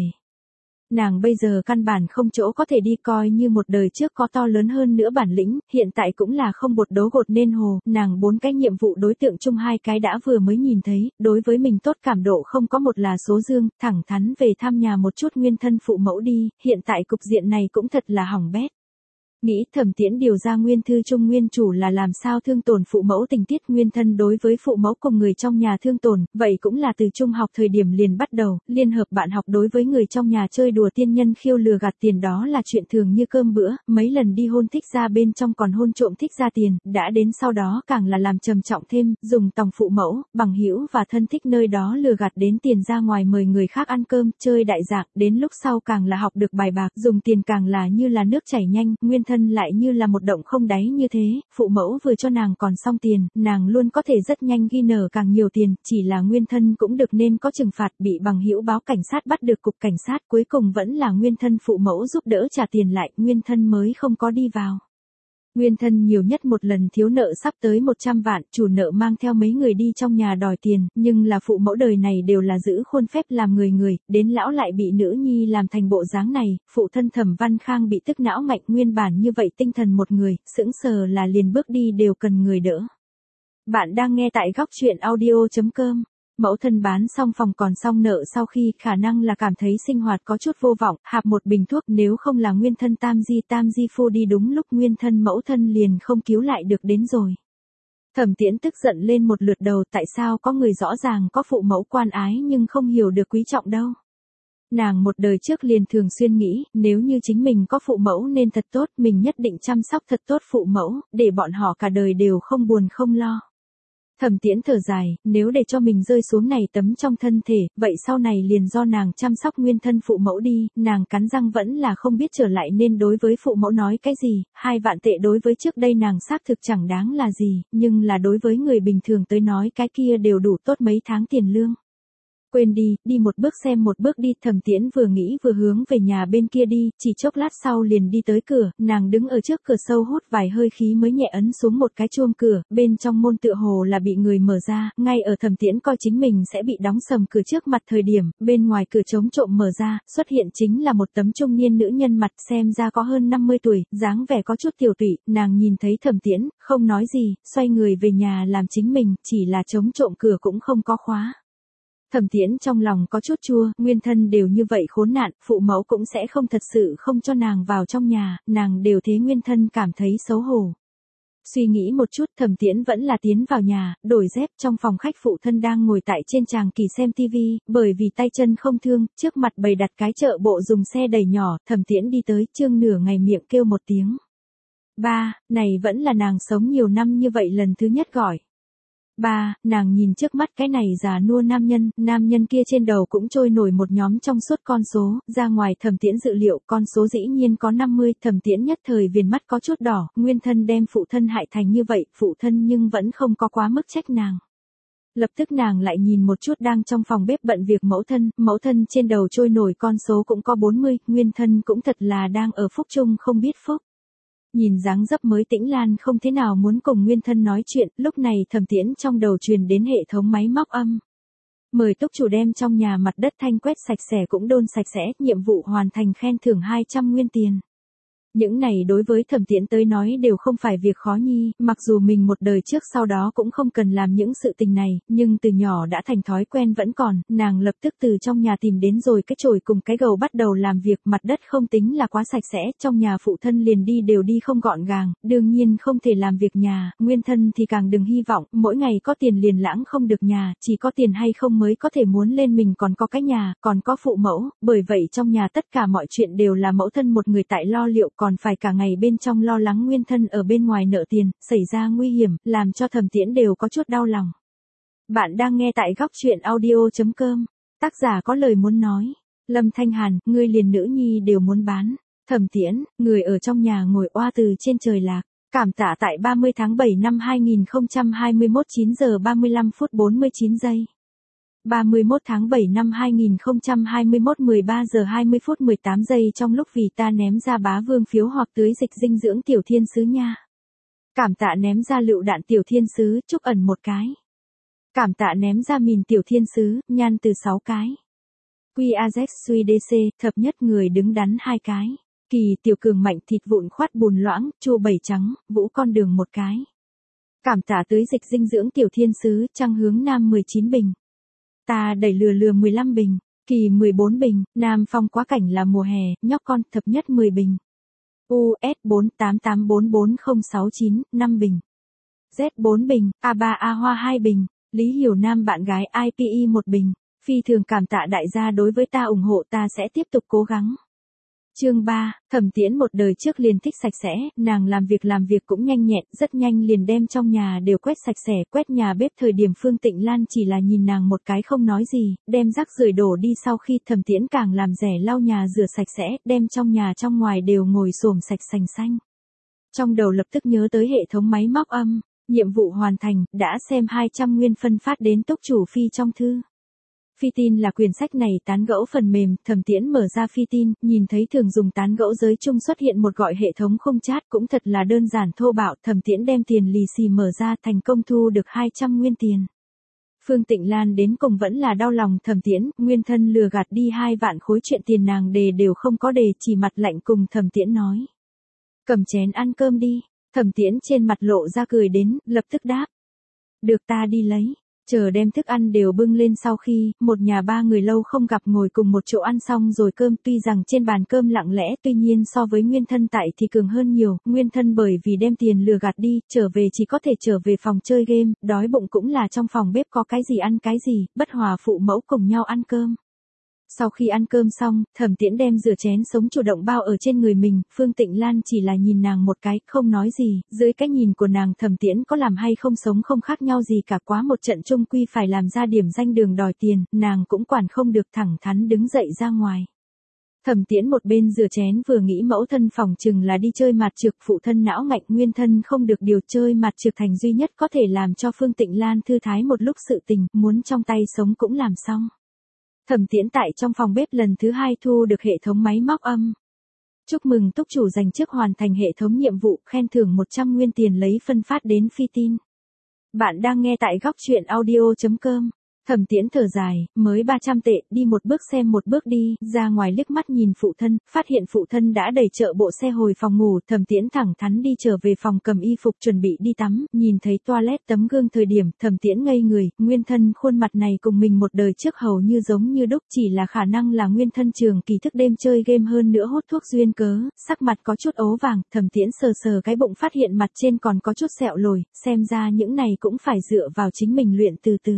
A: Nàng bây giờ căn bản không chỗ có thể đi, coi như một đời trước có to lớn hơn nữa bản lĩnh, hiện tại cũng là không bột đấu gột nên hồ, nàng bốn cái nhiệm vụ đối tượng chung hai cái đã vừa mới nhìn thấy, đối với mình tốt cảm độ không có một là số dương, thẳng thắn về thăm nhà một chút nguyên thân phụ mẫu đi, hiện tại cục diện này cũng thật là hỏng bét. Nghĩ Thẩm Tiễn điều ra nguyên thư trung nguyên chủ là làm sao thương tổn phụ mẫu tình tiết nguyên thân đối với phụ mẫu cùng người trong nhà thương tổn, vậy cũng là từ trung học thời điểm liền bắt đầu, liên hợp bạn học đối với người trong nhà chơi đùa tiên nhân khiêu lừa gạt tiền đó là chuyện thường như cơm bữa, mấy lần đi hôn thích ra bên trong còn hôn trộm thích ra tiền, đã đến sau đó càng là làm trầm trọng thêm, dùng tòng phụ mẫu, bằng hữu và thân thích nơi đó lừa gạt đến tiền ra ngoài mời người khác ăn cơm, chơi đại dạng, đến lúc sau càng là học được bài bạc, dùng tiền càng là như là nước chảy nhanh, nguyên thân lại như là một động không đáy như thế, phụ mẫu vừa cho nàng còn xong tiền, nàng luôn có thể rất nhanh ghi nở càng nhiều tiền, chỉ là nguyên thân cũng được nên có trừng phạt, bị bằng hữu báo cảnh sát bắt được cục cảnh sát, cuối cùng vẫn là nguyên thân phụ mẫu giúp đỡ trả tiền lại, nguyên thân mới không có đi vào. Nguyên thân nhiều nhất một lần thiếu nợ sắp tới một trăm vạn, chủ nợ mang theo mấy người đi trong nhà đòi tiền, nhưng là phụ mẫu đời này đều là giữ khuôn phép làm người người, đến lão lại bị nữ nhi làm thành bộ dáng này, phụ thân Thẩm Văn Khang bị tức não mạnh, nguyên bản như vậy tinh thần một người, sững sờ là liền bước đi đều cần người đỡ. Bạn đang nghe tại góc truyện audio chấm com. Mẫu thân bán xong phòng còn xong nợ sau khi khả năng là cảm thấy sinh hoạt có chút vô vọng, hạp một bình thuốc, nếu không là nguyên thân tam di tam di phu đi đúng lúc nguyên thân mẫu thân liền không cứu lại được đến rồi. Thẩm Tiễn tức giận lên một lượt đầu, tại sao có người rõ ràng có phụ mẫu quan ái nhưng không hiểu được quý trọng đâu. Nàng một đời trước liền thường xuyên nghĩ, nếu như chính mình có phụ mẫu nên thật tốt, mình nhất định chăm sóc thật tốt phụ mẫu, để bọn họ cả đời đều không buồn không lo. Thẩm Tiễn thở dài, nếu để cho mình rơi xuống này tấm trong thân thể, vậy sau này liền do nàng chăm sóc nguyên thân phụ mẫu đi, nàng cắn răng vẫn là không biết trở lại nên đối với phụ mẫu nói cái gì, hai vạn tệ đối với trước đây nàng xác thực chẳng đáng là gì, nhưng là đối với người bình thường tới nói cái kia đều đủ tốt mấy tháng tiền lương. Quên đi, đi một bước xem một bước đi, Thẩm Tiễn vừa nghĩ vừa hướng về nhà bên kia đi, chỉ chốc lát sau liền đi tới cửa, nàng đứng ở trước cửa sâu hút vài hơi khí mới nhẹ ấn xuống một cái chuông cửa, bên trong môn tựa hồ là bị người mở ra, ngay ở Thẩm Tiễn coi chính mình sẽ bị đóng sầm cửa trước mặt thời điểm, bên ngoài cửa trống trộm mở ra, xuất hiện chính là một tấm trung niên nữ nhân mặt xem ra có hơn năm mươi tuổi, dáng vẻ có chút tiểu tụy, nàng nhìn thấy Thẩm Tiễn, không nói gì, xoay người về nhà làm chính mình, chỉ là trống trộm cửa cũng không có khóa. Thẩm Tiễn trong lòng có chút chua, nguyên thân đều như vậy khốn nạn, phụ mẫu cũng sẽ không thật sự không cho nàng vào trong nhà, nàng đều thế nguyên thân cảm thấy xấu hổ. Suy nghĩ một chút, Thẩm Tiễn vẫn là tiến vào nhà, đổi dép, trong phòng khách phụ thân đang ngồi tại trên tràng kỳ xem tivi, bởi vì tay chân không thương, trước mặt bày đặt cái chợ bộ dùng xe đẩy nhỏ, Thẩm Tiễn đi tới, trương nửa ngày miệng kêu một tiếng. Ba, này vẫn là nàng sống nhiều năm như vậy lần thứ nhất gọi. Ba, nàng nhìn trước mắt cái này già nua nam nhân, nam nhân kia trên đầu cũng trôi nổi một nhóm trong suốt con số, ra ngoài Thẩm Tiễn dự liệu, con số dĩ nhiên có năm mươi, Thẩm Tiễn nhất thời viền mắt có chút đỏ, nguyên thân đem phụ thân hại thành như vậy, phụ thân nhưng vẫn không có quá mức trách nàng. Lập tức nàng lại nhìn một chút đang trong phòng bếp bận việc mẫu thân, mẫu thân trên đầu trôi nổi con số cũng có bốn mươi, nguyên thân cũng thật là đang ở phúc chung không biết phúc. Nhìn dáng dấp mới tĩnh Lan không thế nào muốn cùng nguyên thân nói chuyện, lúc này Thẩm Tiễn trong đầu truyền đến hệ thống máy móc âm. Mời túc chủ đem trong nhà mặt đất thanh quét sạch sẽ cũng đôn sạch sẽ, nhiệm vụ hoàn thành khen thưởng hai trăm nguyên tiền. Những này đối với Thẩm Tiễn tới nói đều không phải việc khó nhi, mặc dù mình một đời trước sau đó cũng không cần làm những sự tình này, nhưng từ nhỏ đã thành thói quen vẫn còn, nàng lập tức từ trong nhà tìm đến rồi cái chổi cùng cái gầu bắt đầu làm việc, mặt đất không tính là quá sạch sẽ, trong nhà phụ thân liền đi đều đi không gọn gàng, đương nhiên không thể làm việc nhà, nguyên thân thì càng đừng hy vọng, mỗi ngày có tiền liền lãng không được nhà, chỉ có tiền hay không mới có thể muốn lên mình còn có cái nhà, còn có phụ mẫu, bởi vậy trong nhà tất cả mọi chuyện đều là mẫu thân một người tại lo liệu, còn phải cả ngày bên trong lo lắng nguyên thân ở bên ngoài nợ tiền, xảy ra nguy hiểm, làm cho Thẩm Tiễn đều có chút đau lòng. Bạn đang nghe tại góc truyện audio chấm com, tác giả có lời muốn nói, Lâm Thanh Hàn, ngươi liền nữ nhi đều muốn bán, Thẩm Tiễn, người ở trong nhà ngồi oa từ trên trời lạc, cảm tạ tại ba mươi tháng bảy năm hai nghìn không trăm hai mươi mốt chín giờ ba mươi lăm phút bốn mươi chín giây. ba mươi mốt tháng bảy năm hai nghìn không trăm hai mươi mốt mười ba giờ hai mươi phút mười tám giây trong lúc vì ta ném ra bá vương phiếu hoặc tưới dịch dinh dưỡng tiểu thiên sứ nha. Cảm tạ ném ra lựu đạn tiểu thiên sứ, chúc ẩn một cái. Cảm tạ ném ra mìn tiểu thiên sứ, nhan từ sáu cái. Quy a dét suy đê xê, thập nhất người đứng đắn hai cái. Kỳ tiểu cường mạnh thịt vụn khoát bùn loãng, chua bảy trắng, vũ con đường một cái. Cảm tạ tưới dịch dinh dưỡng tiểu thiên sứ, trăng hướng nam mười chín bình. Ta đẩy lừa lừa mười lăm bình. Kỳ mười bốn bình, nam phong quá cảnh là mùa hè, nhóc con thập nhất mười bình. u ét bốn tám tám bốn bốn không sáu chín, năm bình. Z bốn bình, a ba A Hoa hai bình, Lý Hiểu Nam bạn gái i pê e một bình. Phi thường cảm tạ đại gia đối với ta ủng hộ, ta sẽ tiếp tục cố gắng. Chương ba, Thẩm Tiễn một đời trước liền thích sạch sẽ, nàng làm việc làm việc cũng nhanh nhẹn, rất nhanh liền đem trong nhà đều quét sạch sẽ, quét nhà bếp thời điểm Phương Tịnh Lan chỉ là nhìn nàng một cái không nói gì, đem rác rưởi đổ đi sau khi Thẩm Tiễn càng làm rẻ lau nhà rửa sạch sẽ, đem trong nhà trong ngoài đều ngồi xổm sạch sành xanh. Trong đầu lập tức nhớ tới hệ thống máy móc âm, nhiệm vụ hoàn thành, đã xem hai trăm nguyên phân phát đến túc chủ Phi trong thư. Phi tin là quyển sách này tán gẫu phần mềm, Thẩm Tiễn mở ra Phi tin, nhìn thấy thường dùng tán gẫu giới chung xuất hiện một gọi hệ thống không chat cũng thật là đơn giản thô bạo, Thẩm Tiễn đem tiền lì xì mở ra thành công thu được hai trăm nguyên tiền. Phương Tịnh Lan đến cùng vẫn là đau lòng Thẩm Tiễn, nguyên thân lừa gạt đi hai vạn khối chuyện tiền nàng đề đều không có đề, chỉ mặt lạnh cùng Thẩm Tiễn nói. Cầm chén ăn cơm đi, Thẩm Tiễn trên mặt lộ ra cười đến, lập tức đáp. Được ta đi lấy. Chờ đem thức ăn đều bưng lên sau khi, một nhà ba người lâu không gặp ngồi cùng một chỗ ăn xong rồi cơm, tuy rằng trên bàn cơm lặng lẽ, tuy nhiên so với nguyên thân tại thì cường hơn nhiều, nguyên thân bởi vì đem tiền lừa gạt đi, trở về chỉ có thể trở về phòng chơi game, đói bụng cũng là trong phòng bếp có cái gì ăn cái gì, bất hòa phụ mẫu cùng nhau ăn cơm. Sau khi ăn cơm xong, Thẩm Tiễn đem rửa chén sống chủ động bao ở trên người mình, Phương Tịnh Lan chỉ là nhìn nàng một cái, không nói gì, dưới cái nhìn của nàng Thẩm Tiễn có làm hay không sống không khác nhau gì cả, quá một trận chung quy phải làm ra điểm danh đường đòi tiền, nàng cũng quản không được, thẳng thắn đứng dậy ra ngoài. Thẩm Tiễn một bên rửa chén vừa nghĩ mẫu thân phòng chừng là đi chơi mạt trược, phụ thân não ngạnh, nguyên thân không được điều, chơi mạt trược thành duy nhất có thể làm cho Phương Tịnh Lan thư thái một lúc sự tình, muốn trong tay sống cũng làm xong. Thẩm Tiễn tại trong phòng bếp lần thứ hai thu được hệ thống máy móc âm. Chúc mừng túc chủ giành chức hoàn thành hệ thống nhiệm vụ, khen thưởng một trăm nguyên tiền lấy phân phát đến Phi tin. Bạn đang nghe tại góc truyện audio chấm com. Thẩm Tiễn thở dài, mới ba trăm tệ, đi một bước xem một bước đi, ra ngoài liếc mắt nhìn phụ thân, phát hiện phụ thân đã đẩy chợ bộ xe hồi phòng ngủ, Thẩm Tiễn thẳng thắn đi trở về phòng cầm y phục chuẩn bị đi tắm, nhìn thấy toilet tấm gương thời điểm, Thẩm Tiễn ngây người, nguyên thân khuôn mặt này cùng mình một đời trước hầu như giống như đúc, chỉ là khả năng là nguyên thân trường kỳ thức đêm chơi game hơn nữa hút thuốc duyên cớ, sắc mặt có chút ố vàng, Thẩm Tiễn sờ sờ cái bụng phát hiện mặt trên còn có chút sẹo lồi, xem ra những này cũng phải dựa vào chính mình luyện từ từ.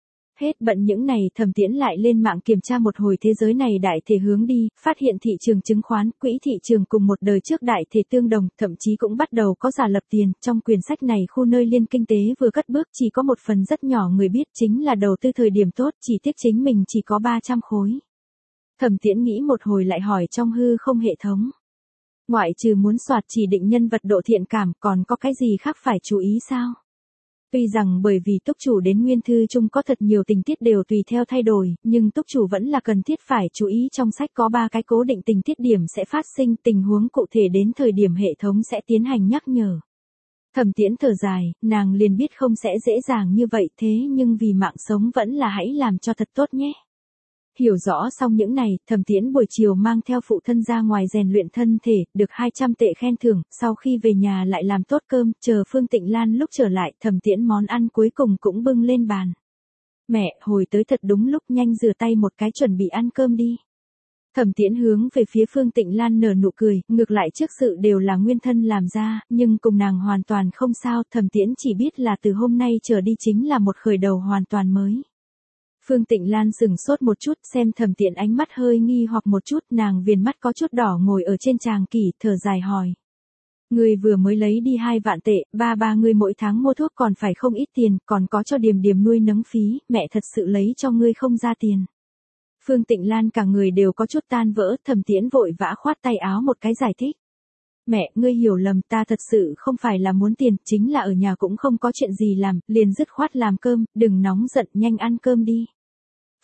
A: Hết bận những này, Thẩm Tiễn lại lên mạng kiểm tra một hồi thế giới này đại thể hướng đi, phát hiện thị trường chứng khoán, quỹ thị trường cùng một đời trước đại thể tương đồng, thậm chí cũng bắt đầu có giả lập tiền, trong quyển sách này khu nơi liên kinh tế vừa cất bước chỉ có một phần rất nhỏ người biết chính là đầu tư thời điểm tốt, chỉ tiếc chính mình chỉ có ba trăm khối. Thẩm Tiễn nghĩ một hồi lại hỏi trong hư không hệ thống. Ngoại trừ muốn soạt chỉ định nhân vật độ thiện cảm, còn có cái gì khác phải chú ý sao? Tuy rằng bởi vì túc chủ đến nguyên thư chung có thật nhiều tình tiết đều tùy theo thay đổi, nhưng túc chủ vẫn là cần thiết phải chú ý trong sách có ba cái cố định tình tiết điểm sẽ phát sinh, tình huống cụ thể đến thời điểm hệ thống sẽ tiến hành nhắc nhở. Thẩm Tiễn thở dài, nàng liền biết không sẽ dễ dàng như vậy, thế nhưng vì mạng sống vẫn là hãy làm cho thật tốt nhé. Hiểu rõ xong những này, Thẩm Tiễn buổi chiều mang theo phụ thân ra ngoài rèn luyện thân thể, được hai trăm tệ khen thưởng, sau khi về nhà lại làm tốt cơm, chờ Phương Tịnh Lan lúc trở lại, Thẩm Tiễn món ăn cuối cùng cũng bưng lên bàn. Mẹ, hồi tới thật đúng lúc, nhanh rửa tay một cái chuẩn bị ăn cơm đi. Thẩm Tiễn hướng về phía Phương Tịnh Lan nở nụ cười, ngược lại trước sự đều là nguyên thân làm ra, nhưng cùng nàng hoàn toàn không sao, Thẩm Tiễn chỉ biết là từ hôm nay trở đi chính là một khởi đầu hoàn toàn mới. Phương Tịnh Lan sửng sốt một chút, xem Thẩm Tiễn ánh mắt hơi nghi hoặc một chút, nàng viền mắt có chút đỏ ngồi ở trên tràng kỷ, thở dài hỏi. Người vừa mới lấy đi hai vạn tệ, ba ba người mỗi tháng mua thuốc còn phải không ít tiền, còn có cho Điềm Điềm nuôi nấng phí, mẹ thật sự lấy cho ngươi không ra tiền. Phương Tịnh Lan cả người đều có chút tan vỡ, Thẩm Tiễn vội vã khoát tay áo một cái giải thích. Mẹ, ngươi hiểu lầm, ta thật sự không phải là muốn tiền, chính là ở nhà cũng không có chuyện gì làm, liền dứt khoát làm cơm, đừng nóng giận, nhanh ăn cơm đi.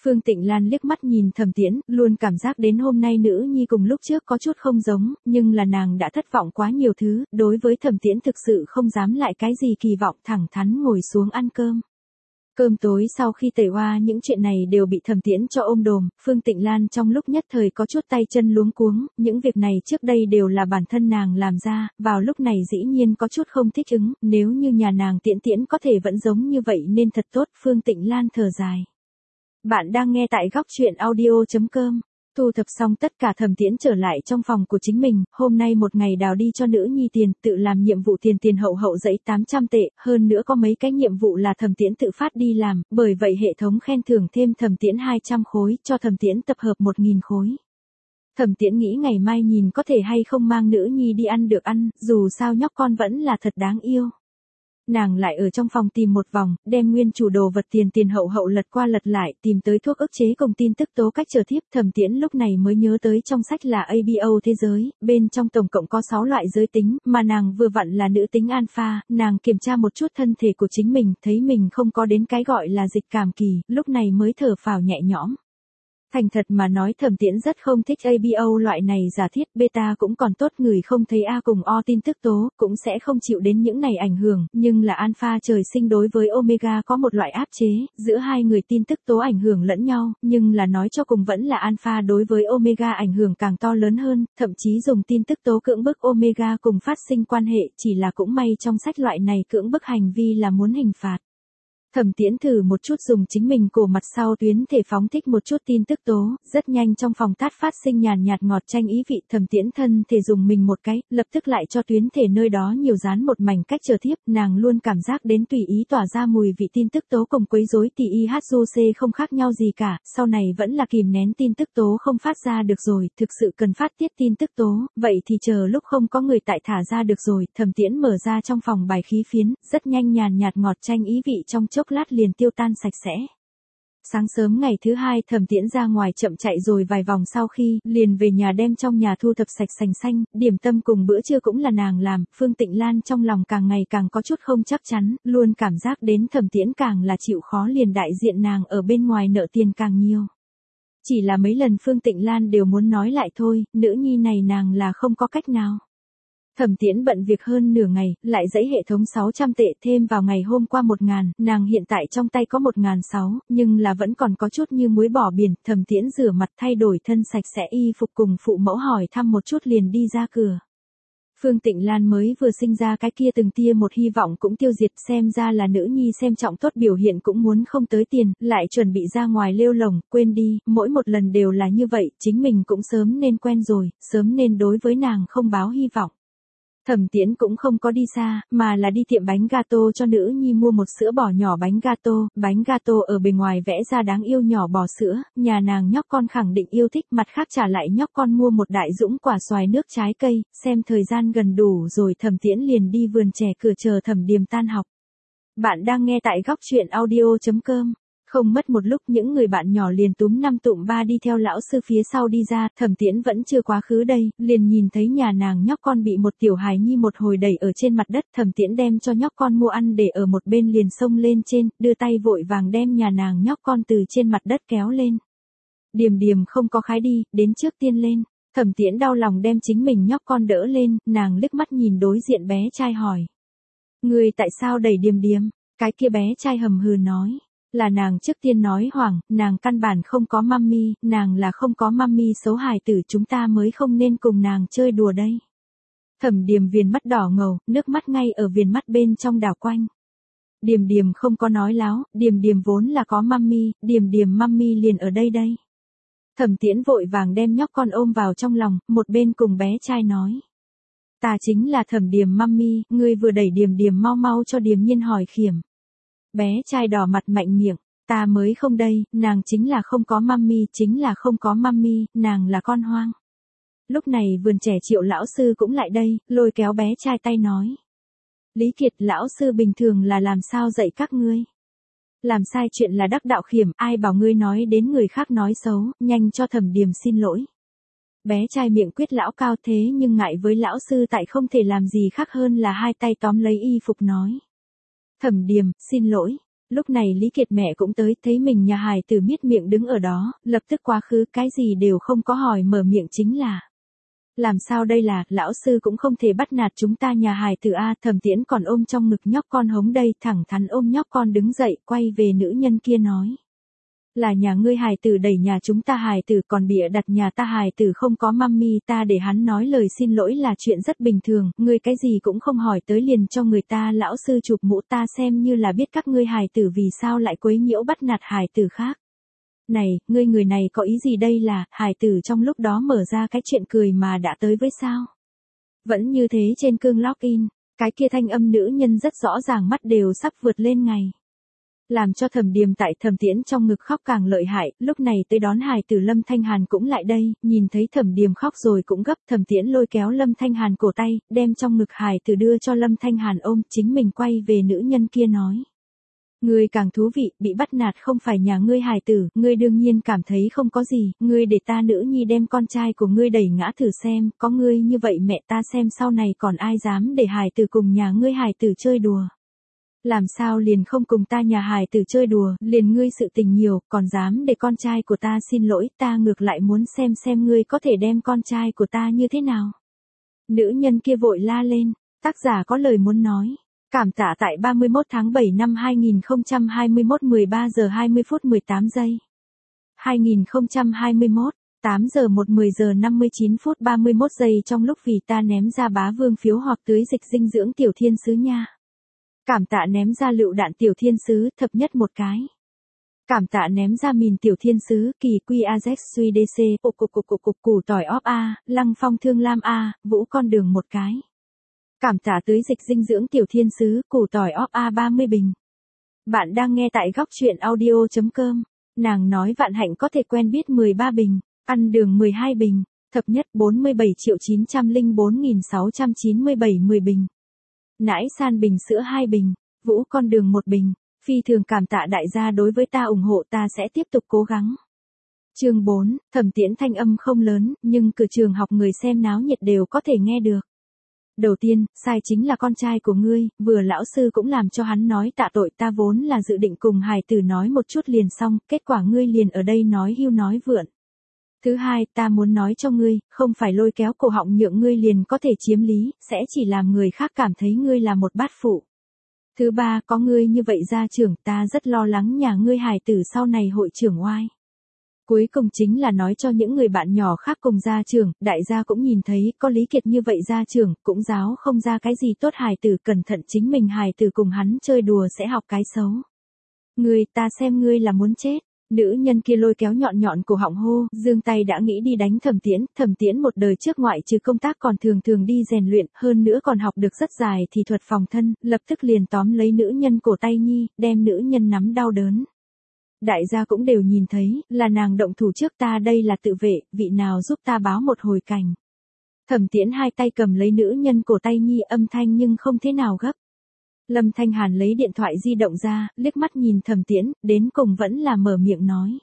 A: Phương Tịnh Lan liếc mắt nhìn Thẩm Tiễn, luôn cảm giác đến hôm nay nữ nhi cùng lúc trước có chút không giống, nhưng là nàng đã thất vọng quá nhiều thứ, đối với Thẩm Tiễn thực sự không dám lại cái gì kỳ vọng, thẳng thắn ngồi xuống ăn cơm. Cơm tối sau khi tẩy hoa những chuyện này đều bị Thẩm Tiễn cho ôm đồm, Phương Tịnh Lan trong lúc nhất thời có chút tay chân luống cuống, những việc này trước đây đều là bản thân nàng làm ra, vào lúc này dĩ nhiên có chút không thích ứng, nếu như nhà nàng Tiễn Tiễn có thể vẫn giống như vậy nên thật tốt, Phương Tịnh Lan thở dài. Bạn đang nghe tại góc chuyện audio chấm com. Thu thập xong tất cả Thẩm Tiễn trở lại trong phòng của chính mình, hôm nay một ngày đào đi cho nữ nhi tiền, tự làm nhiệm vụ tiền tiền hậu hậu dãy tám trăm tệ, hơn nữa có mấy cái nhiệm vụ là Thẩm Tiễn tự phát đi làm, bởi vậy hệ thống khen thưởng thêm Thẩm Tiễn hai trăm khối, cho Thẩm Tiễn tập hợp một nghìn khối. Thẩm Tiễn nghĩ ngày mai nhìn có thể hay không mang nữ nhi đi ăn được ăn, dù sao nhóc con vẫn là thật đáng yêu. Nàng lại ở trong phòng tìm một vòng, đem nguyên chủ đồ vật tiền tiền hậu hậu lật qua lật lại, tìm tới thuốc ức chế cùng tin tức tố cách chờ thiếp. Thẩm Tiễn lúc này mới nhớ tới trong sách là a bê o thế giới, bên trong tổng cộng có sáu loại giới tính, mà nàng vừa vặn là nữ tính alpha, nàng kiểm tra một chút thân thể của chính mình, thấy mình không có đến cái gọi là dịch cảm kỳ, lúc này mới thở phào nhẹ nhõm. Thành thật mà nói Thẩm Tiễn rất không thích a bê o loại này giả thiết, beta cũng còn tốt, người không thấy A cùng O tin tức tố, cũng sẽ không chịu đến những này ảnh hưởng, nhưng là alpha trời sinh đối với omega có một loại áp chế, giữa hai người tin tức tố ảnh hưởng lẫn nhau, nhưng là nói cho cùng vẫn là alpha đối với omega ảnh hưởng càng to lớn hơn, thậm chí dùng tin tức tố cưỡng bức omega cùng phát sinh quan hệ, chỉ là cũng may trong sách loại này cưỡng bức hành vi là muốn hình phạt. Thẩm Tiễn thử một chút dùng chính mình cổ mặt sau tuyến thể phóng thích một chút tin tức tố, rất nhanh trong phòng tát phát sinh nhàn nhạt ngọt chanh ý vị. Thẩm Tiễn thân thể dùng mình một cái, lập tức lại cho tuyến thể nơi đó nhiều dán một mảnh cách chờ thiếp, nàng luôn cảm giác đến tùy ý tỏa ra mùi vị tin tức tố cùng quấy rối tê i hát u xê không khác nhau gì cả, sau này vẫn là kìm nén tin tức tố không phát ra được rồi, thực sự cần phát tiết tin tức tố, vậy thì chờ lúc không có người tại thả ra được rồi. Thẩm Tiễn mở ra trong phòng bài khí phiến, rất nhanh nhàn nhạt ngọt chanh ý vị trong chốc lát liền tiêu tan sạch sẽ. Sáng sớm ngày thứ hai Thẩm Tiễn ra ngoài chậm chạy rồi vài vòng sau khi, liền về nhà đem trong nhà thu thập sạch sành xanh, điểm tâm cùng bữa trưa cũng là nàng làm, Phương Tịnh Lan trong lòng càng ngày càng có chút không chắc chắn, luôn cảm giác đến Thẩm Tiễn càng là chịu khó liền đại diện nàng ở bên ngoài nợ tiền càng nhiều. Chỉ là mấy lần Phương Tịnh Lan đều muốn nói lại thôi, nữ nhi này nàng là không có cách nào. Thẩm Tiễn bận việc hơn nửa ngày, lại dãy hệ thống sáu trăm tệ thêm vào ngày hôm qua một ngàn, nàng hiện tại trong tay có một ngàn sáu, nhưng là vẫn còn có chút như muối bỏ biển. Thẩm Tiễn rửa mặt thay đổi thân sạch sẽ y phục cùng phụ mẫu hỏi thăm một chút liền đi ra cửa. Phương Tịnh Lan mới vừa sinh ra cái kia từng tia một hy vọng cũng tiêu diệt, xem ra là nữ nhi xem trọng tốt biểu hiện cũng muốn không tới tiền, lại chuẩn bị ra ngoài lêu lồng, quên đi, mỗi một lần đều là như vậy, chính mình cũng sớm nên quen rồi, sớm nên đối với nàng không báo hy vọng. Thẩm Tiễn cũng không có đi xa, mà là đi tiệm bánh gato cho nữ nhi mua một sữa bò nhỏ bánh gato, bánh gato ở bề ngoài vẽ ra đáng yêu nhỏ bò sữa, nhà nàng nhóc con khẳng định yêu thích, mặt khác trả lại nhóc con mua một đại dũng quả xoài nước trái cây, xem thời gian gần đủ rồi Thẩm Tiễn liền đi vườn trẻ cửa chờ Thẩm Điềm tan học. Bạn đang nghe tại góc chuyện audio chấm com. Không mất một lúc những người bạn nhỏ liền túm năm tụm ba đi theo lão sư phía sau đi ra, Thẩm Tiễn vẫn chưa quá khứ đây, liền nhìn thấy nhà nàng nhóc con bị một tiểu hài nhi một hồi đẩy ở trên mặt đất, Thẩm Tiễn đem cho nhóc con mua ăn để ở một bên liền xông lên trên, đưa tay vội vàng đem nhà nàng nhóc con từ trên mặt đất kéo lên. Điềm Điềm không có khái đi, đến trước tiên lên. Thẩm Tiễn đau lòng đem chính mình nhóc con đỡ lên, nàng liếc mắt nhìn đối diện bé trai hỏi. Người tại sao đẩy Điềm Điềm? Cái kia bé trai hầm hừ nói. Là nàng trước tiên nói hoảng, nàng căn bản không có mummy, nàng là không có mummy xấu hài tử, chúng ta mới không nên cùng nàng chơi đùa đây. Thẩm Điềm viền mắt đỏ ngầu, nước mắt ngay ở viền mắt bên trong đảo quanh. Điềm Điềm không có nói láo, Điềm Điềm vốn là có mummy, Điềm Điềm mummy liền ở đây đây. Thẩm Tiễn vội vàng đem nhóc con ôm vào trong lòng, một bên cùng bé trai nói. Ta chính là Thẩm Điềm mummy, ngươi vừa đẩy Điềm Điềm mau mau cho Điềm Nhiên hỏi khiểm. Bé trai đỏ mặt mạnh miệng, ta mới không đây, nàng chính là không có mummy, chính là không có mummy, nàng là con hoang. Lúc này vườn trẻ Triệu lão sư cũng lại đây, lôi kéo bé trai tay nói. Lý Kiệt lão sư bình thường là làm sao dạy các ngươi? Làm sai chuyện là đắc đạo khiểm, ai bảo ngươi nói đến người khác nói xấu, nhanh cho Thẩm Điềm xin lỗi. Bé trai miệng quyết lão cao thế nhưng ngại với lão sư tại không thể làm gì khác hơn là hai tay tóm lấy y phục nói. Thẩm Điềm, xin lỗi. Lúc này Lý Kiệt mẹ cũng tới, thấy mình nhà hài tử miết miệng đứng ở đó, lập tức quá khứ, cái gì đều không có hỏi mở miệng chính là. Làm sao đây là, lão sư cũng không thể bắt nạt chúng ta nhà hài tử a. Thẩm Tiễn còn ôm trong ngực nhóc con hống đây, thẳng thắn ôm nhóc con đứng dậy, quay về nữ nhân kia nói. Là nhà ngươi hài tử đẩy nhà chúng ta hài tử, còn bịa đặt nhà ta hài tử không có mummy, ta để hắn nói lời xin lỗi là chuyện rất bình thường, ngươi cái gì cũng không hỏi tới liền cho người ta lão sư chụp mũ, ta xem như là biết các ngươi hài tử vì sao lại quấy nhiễu bắt nạt hài tử khác. Này, ngươi người này có ý gì đây là, hài tử trong lúc đó mở ra cái chuyện cười mà đã tới với sao? Vẫn như thế trên cương login, cái kia thanh âm nữ nhân rất rõ ràng, mắt đều sắp vượt lên ngày. Làm cho Thẩm Điềm tại Thẩm Tiễn trong ngực khóc càng lợi hại, lúc này tới đón hài tử Lâm Thanh Hàn cũng lại đây, nhìn thấy Thẩm Điềm khóc rồi cũng gấp, Thẩm Tiễn lôi kéo Lâm Thanh Hàn cổ tay, đem trong ngực hài tử đưa cho Lâm Thanh Hàn ôm, chính mình quay về nữ nhân kia nói. Ngươi càng thú vị, bị bắt nạt không phải nhà ngươi hài tử, ngươi đương nhiên cảm thấy không có gì, ngươi để ta nữ nhi đem con trai của ngươi đẩy ngã thử xem, có ngươi như vậy mẹ ta xem sau này còn ai dám để hài tử cùng nhà ngươi hài tử chơi đùa. Làm sao liền không cùng ta nhà hài tử chơi đùa, liền ngươi sự tình nhiều, còn dám để con trai của ta xin lỗi, ta ngược lại muốn xem xem ngươi có thể đem con trai của ta như thế nào. Nữ nhân kia vội la lên, tác giả có lời muốn nói. Cảm tạ tại ba mươi mốt tháng bảy năm hai nghìn không trăm hai mươi mốt mười ba giờ hai mươi phút mười tám giây. hai nghìn không trăm hai mươi mốt, tám giờ một mười giờ năm mươi chín phút ba mươi mốt giây trong lúc vì ta ném ra bá vương phiếu hoặc tưới dịch dinh dưỡng tiểu thiên sứ nha. Cảm tạ ném ra lựu đạn tiểu thiên sứ thập nhất một cái. Cảm tạ ném ra mìn tiểu thiên sứ kỳ quy azex suy dc cục cục cục cục cục củ tỏi óp a, lăng phong thương lam a, vũ con đường một cái. Cảm tạ tưới dịch dinh dưỡng tiểu thiên sứ củ tỏi óp a ba mươi bình. Bạn đang nghe tại góc truyện audio.com. Nàng nói vạn hạnh có thể quen biết mười ba bình, ăn đường mười hai bình, thập nhất bốn mươi bảy triệu chín trăm lẻ bốn nghìn sáu trăm chín mươi bảy mười bình. Nãi san bình sữa hai bình, vũ con đường một bình, phi thường cảm tạ đại gia đối với ta ủng hộ, ta sẽ tiếp tục cố gắng. Chương bốn, Thẩm Tiễn thanh âm không lớn, nhưng cửa trường học người xem náo nhiệt đều có thể nghe được. Đầu tiên, sai chính là con trai của ngươi, vừa lão sư cũng làm cho hắn nói tạ tội, ta vốn là dự định cùng hài tử nói một chút liền xong, kết quả ngươi liền ở đây nói hưu nói vượn. Thứ hai, ta muốn nói cho ngươi, không phải lôi kéo cổ họng nhượng ngươi liền có thể chiếm lý, sẽ chỉ làm người khác cảm thấy ngươi là một bát phụ. Thứ ba, có ngươi như vậy gia trưởng, ta rất lo lắng nhà ngươi hài tử sau này hội trưởng oai. Cuối cùng chính là nói cho những người bạn nhỏ khác cùng gia trưởng, đại gia cũng nhìn thấy, có Lý Kiệt như vậy gia trưởng, cũng giáo không ra cái gì tốt, hài tử cẩn thận chính mình hài tử cùng hắn chơi đùa sẽ học cái xấu. Ngươi, ta xem ngươi là muốn chết. Nữ nhân kia lôi kéo nhọn nhọn cổ họng hô, giương tay đã nghĩ đi đánh Thẩm Tiễn, Thẩm Tiễn một đời trước ngoại trừ công tác còn thường thường đi rèn luyện, hơn nữa còn học được rất dài thì thuật phòng thân, lập tức liền tóm lấy nữ nhân cổ tay nhi, đem nữ nhân nắm đau đớn. Đại gia cũng đều nhìn thấy, là nàng động thủ trước, ta đây là tự vệ, vị nào giúp ta báo một hồi cảnh. Thẩm Tiễn hai tay cầm lấy nữ nhân cổ tay nhi, âm thanh nhưng không thế nào gấp. Lâm Thanh Hàn lấy điện thoại di động ra, liếc mắt nhìn Thẩm Tiễn, đến cùng vẫn là mở miệng nói.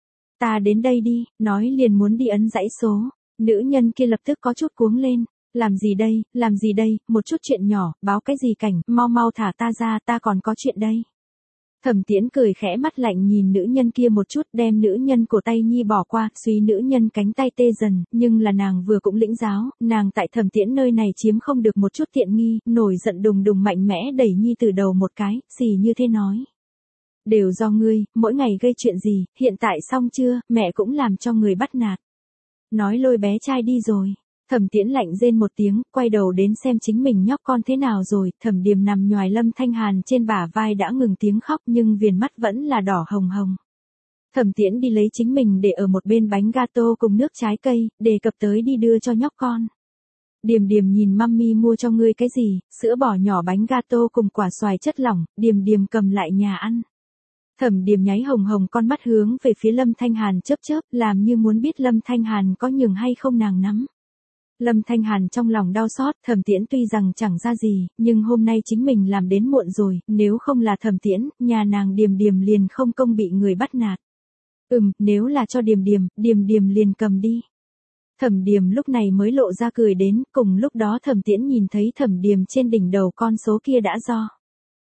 A: Ta đến đây đi, nói liền muốn đi ấn dãy số. Nữ nhân kia lập tức có chút cuống lên. Làm gì đây, làm gì đây, một chút chuyện nhỏ, báo cái gì cảnh, mau mau thả ta ra, ta còn có chuyện đây. Thẩm Tiễn cười khẽ, mắt lạnh nhìn nữ nhân kia một chút, đem nữ nhân cổ tay nhi bỏ qua, suy nữ nhân cánh tay tê dần, nhưng là nàng vừa cũng lĩnh giáo, nàng tại Thẩm Tiễn nơi này chiếm không được một chút tiện nghi, nổi giận đùng đùng mạnh mẽ đẩy nhi từ đầu một cái, xì như thế nói. Đều do ngươi, mỗi ngày gây chuyện gì, hiện tại xong chưa, mẹ cũng làm cho người bắt nạt. Nói lôi bé trai đi rồi. Thẩm Tiễn lạnh rên một tiếng, quay đầu đến xem chính mình nhóc con thế nào rồi, Thẩm Điềm nằm nhoài Lâm Thanh Hàn trên bả vai đã ngừng tiếng khóc nhưng viền mắt vẫn là đỏ hồng hồng. Thẩm Tiễn đi lấy chính mình để ở một bên bánh gato cùng nước trái cây, đề cập tới đi đưa cho nhóc con. Điềm Điềm nhìn mummy mua cho ngươi cái gì, sữa bò nhỏ bánh gato cùng quả xoài chất lỏng, Điềm Điềm cầm lại nhà ăn. Thẩm Điềm nháy hồng hồng con mắt hướng về phía Lâm Thanh Hàn chớp chớp, làm như muốn biết Lâm Thanh Hàn có nhường hay không nàng nắm. Lâm Thanh Hàn trong lòng đau xót, Thẩm Tiễn tuy rằng chẳng ra gì, nhưng hôm nay chính mình làm đến muộn rồi, nếu không là Thẩm Tiễn, nhà nàng Điềm Điềm liền không công bị người bắt nạt. Ừm, nếu là cho Điềm Điềm, Điềm Điềm liền cầm đi. Thẩm Điềm lúc này mới lộ ra cười đến, cùng lúc đó Thẩm Tiễn nhìn thấy Thẩm Điềm trên đỉnh đầu con số kia đã do.